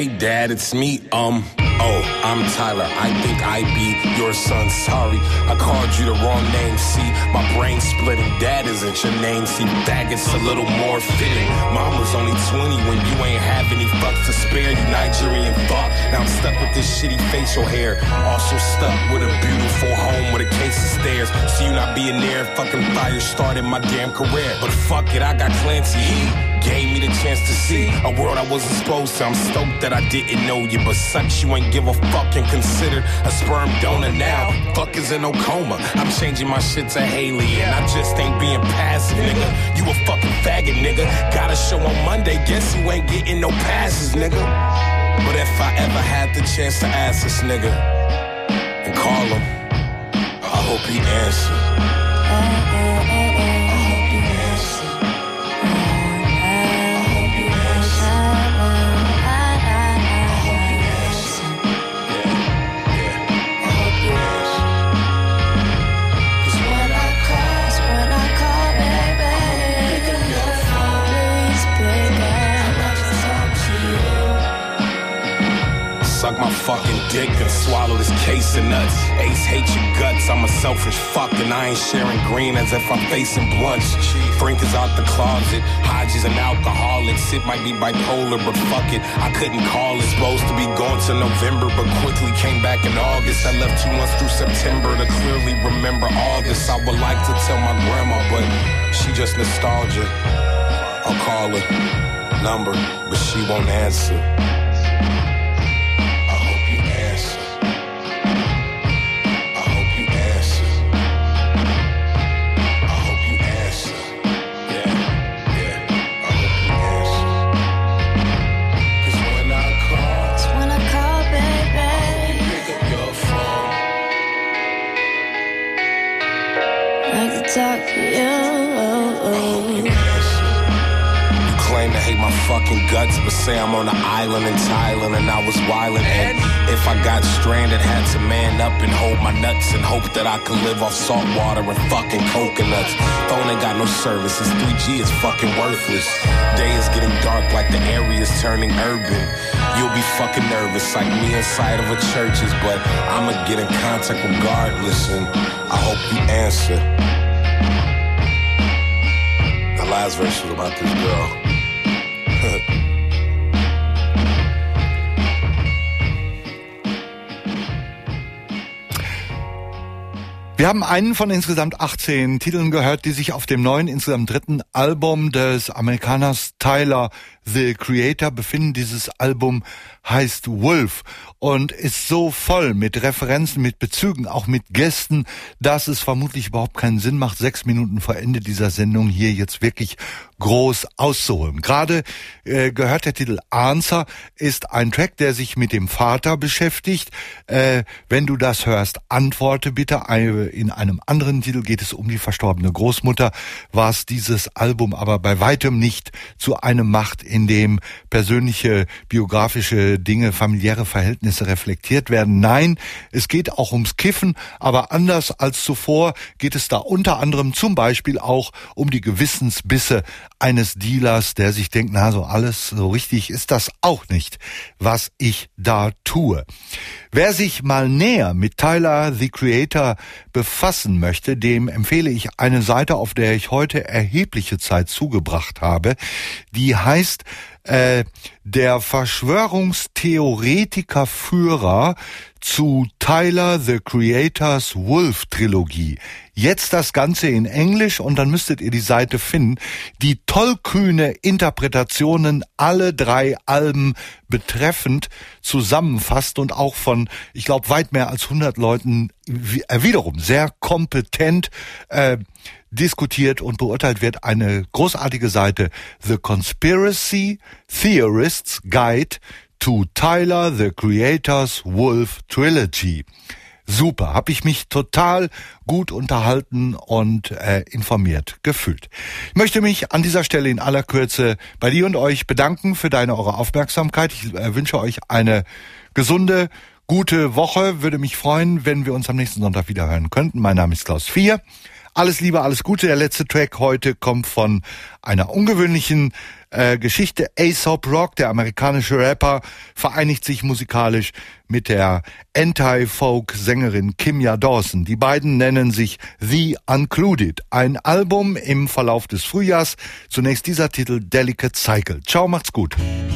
Speaker 13: Hey dad, it's me, um, oh, I'm Tyler, I think I be your son, sorry, I called you the wrong name, see, my brain splitting, dad isn't your name, see, faggot's a little more fitting, mom was only twenty when you ain't have any fucks to spare, you Nigerian fuck, now I'm stuck with this shitty facial hair, also stuck with a beautiful home with a case of stairs, see you not being there, fucking fire started my damn career, but fuck it, I got Clancy, he gave me the chance to see a world I wasn't supposed to. I'm stoked that I didn't know you, but sucks you ain't give a fuck and considered a sperm donor now. Fuck is in no coma. I'm changing my shit to Haley, and I just ain't being passive, nigga. You a fucking faggot, nigga. Got a show on Monday, guess you ain't getting no passes, nigga. But if I ever had the chance to ask this nigga and call him, I hope he answer. Suck my fucking dick and swallow this case of nuts. Ace hates your guts, I'm a selfish fuck and I ain't sharing green as if I'm facing blunts. Frank is out the closet, Hodges an alcoholic. Sid might be bipolar, but fuck it, I couldn't call it. Supposed to be going to November, but quickly came back in August. I left two months through September to clearly remember all this. I would like to tell my grandma, but she just nostalgia. I'll call her number, but she won't answer.
Speaker 14: Talk to you.
Speaker 13: You claim to hate my fucking guts, but say I'm on an island in Thailand and I was wildin'. And if I got stranded, had to man up and hold my nuts and hope that I could live off salt water and fucking coconuts. Phone ain't got no service, this three G is fucking worthless. Day is getting dark like the area's turning urban. You'll be fucking nervous like me inside of a church's, but I'ma get in contact regardless and I hope you answer. The last verse was about this girl.
Speaker 2: Wir haben einen von insgesamt achtzehn Titeln gehört, die sich auf dem neuen, insgesamt dritten Album des Amerikaners Tyler, The Creator, befinden. Dieses Album heißt Wolf und ist so voll mit Referenzen, mit Bezügen, auch mit Gästen, dass es vermutlich überhaupt keinen Sinn macht, sechs Minuten vor Ende dieser Sendung hier jetzt wirklich groß auszuholen. Gerade äh, gehört der Titel Answer, ist ein Track, der sich mit dem Vater beschäftigt. Äh, wenn du das hörst, antworte bitte. In einem anderen Titel geht es um die verstorbene Großmutter, was dieses Album aber bei weitem nicht zu einem macht, in dem persönliche, biografische Dinge, familiäre Verhältnisse reflektiert werden. Nein, es geht auch ums Kiffen, aber anders als zuvor geht es da unter anderem zum Beispiel auch um die Gewissensbisse eines Dealers, der sich denkt, na, so alles so richtig ist das auch nicht, was ich da tue. Wer sich mal näher mit Tyler, The Creator, befassen möchte, dem empfehle ich eine Seite, auf der ich heute erhebliche Zeit zugebracht habe. Die heißt äh, der Verschwörungstheoretiker-Führer zu Tyler, The Creators Wolf-Trilogie. Jetzt das Ganze in Englisch und dann müsstet ihr die Seite finden, die tollkühne Interpretationen alle drei Alben betreffend zusammenfasst und auch von, ich glaube, weit mehr als hundert Leuten wiederum sehr kompetent äh, diskutiert und beurteilt wird. Eine großartige Seite, The Conspiracy Theorists Guide to Tyler, The Creators Wolf Trilogy. Super, habe ich mich total gut unterhalten und äh, informiert gefühlt. Ich möchte mich an dieser Stelle in aller Kürze bei dir und euch bedanken für deine, eure Aufmerksamkeit. Ich äh, wünsche euch eine gesunde, gute Woche. Würde mich freuen, wenn wir uns am nächsten Sonntag wieder hören könnten. Mein Name ist Klaus Vier. Alles Liebe, alles Gute. Der letzte Track heute kommt von einer ungewöhnlichen äh, Geschichte. A$AP Rock, der amerikanische Rapper, vereinigt sich musikalisch mit der Anti-Folk-Sängerin Kimya Dawson. Die beiden nennen sich The Uncluded. Ein Album im Verlauf des Frühjahrs. Zunächst dieser Titel Delicate Cycle. Ciao, macht's gut.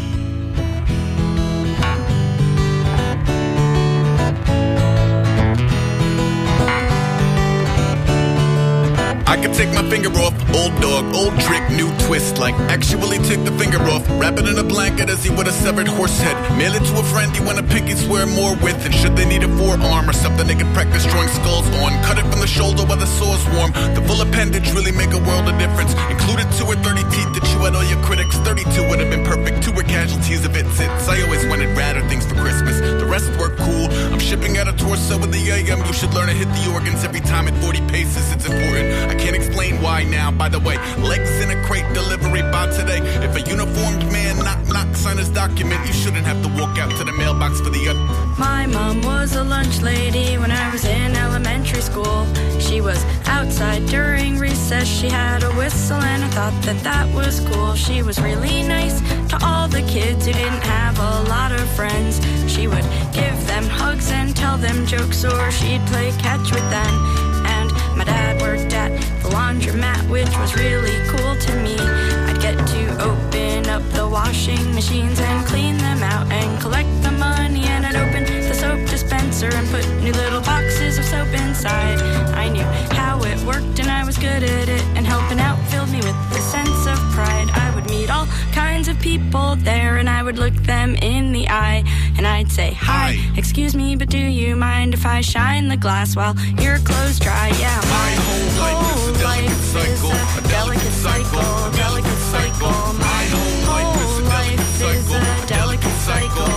Speaker 15: I could take my finger off, old dog, old trick, new twist. Like, actually take the finger off, wrap it in a blanket as he would a severed horse head. Mail it to a friend you want a pinky swear more with. And should they need a forearm or something they could practice drawing skulls on, cut it from the shoulder while the sore's warm. The full appendage really make a world of difference. Included two or thirty teeth that chew out all your critics. thirty-two would have been perfect, two were casualties of its hits. I always wanted radder things for Christmas, the rest were cool. I'm shipping out a torso with the A M. You should learn to hit the organs every time at forty paces, it's important. I can't explain why now, by the way. Legs in a crate, delivery by today. If a uniformed man knock knock sign his document, you shouldn't have to walk out to the mailbox for the other.
Speaker 16: My mom was a lunch lady when I was in elementary school. She was outside during recess. She had a whistle and I thought that that was cool. She was really nice to all the kids who didn't have a lot of friends. She would give them hugs and tell them jokes, or she'd play catch with them. And my dad worked at the laundromat, which was really cool to me. I'd get to open up the washing machines and clean them out and collect the money, and I'd open the soap dispenser and put new little boxes of soap inside. I knew how it worked and I was good at it, and helping out filled me with a sense of pride. I would meet all kinds of people there and I would look them in the eye and I'd say, hi, excuse me, but do you mind if I shine the glass while your clothes dry? Yeah, my whole life is a delicate cycle, delicate cycle. My whole life is a delicate cycle.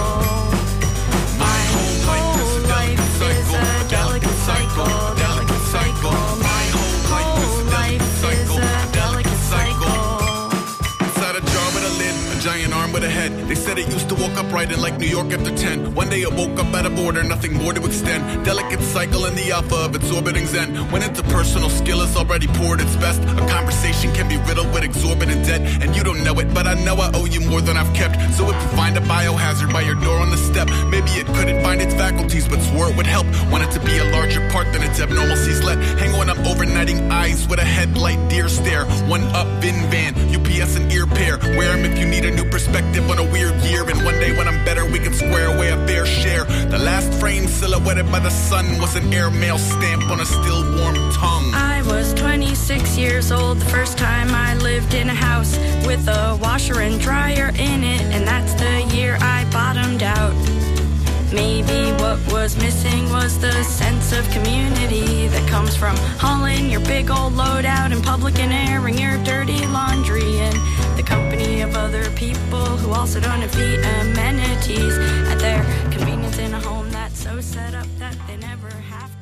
Speaker 16: My whole life is a delicate cycle, delicate cycle. My whole life is a delicate cycle.
Speaker 15: Inside a jar with a lid, a giant arm with a head. They said it used to walk upright in like New York after ten. One day it woke up at a border, nothing more to extend. Delicate cycle in the alpha of its orbiting zen. When interpersonal skill is already poured its best, a conversation can be riddled with exorbitant debt. And you don't know it, but I know I owe you more than I've kept. So if you find a biohazard by your door on the step, maybe it couldn't find its faculties, but swore it would help. Want it to be a larger part than its abnormalcies let. Hang on, I'm overnighting eyes with a headlight deer stare. One up, Vin Van, U P S and ear pair. Wear 'em if you need a new perspective on a weird year. And one day when I'm better, we can square away a fair share. The last frame silhouetted by the sun was an airmail stamp on a still warm tongue.
Speaker 16: I was twenty-six years old the first time I lived in a house with a washer and dryer in it, and that's the year I bottomed out. Maybe what was missing was the sense of community that comes from hauling your big old load out in public and airing your dirty laundry in the company of other people who also don't have the amenities at their convenience in a home that's so set up that they never have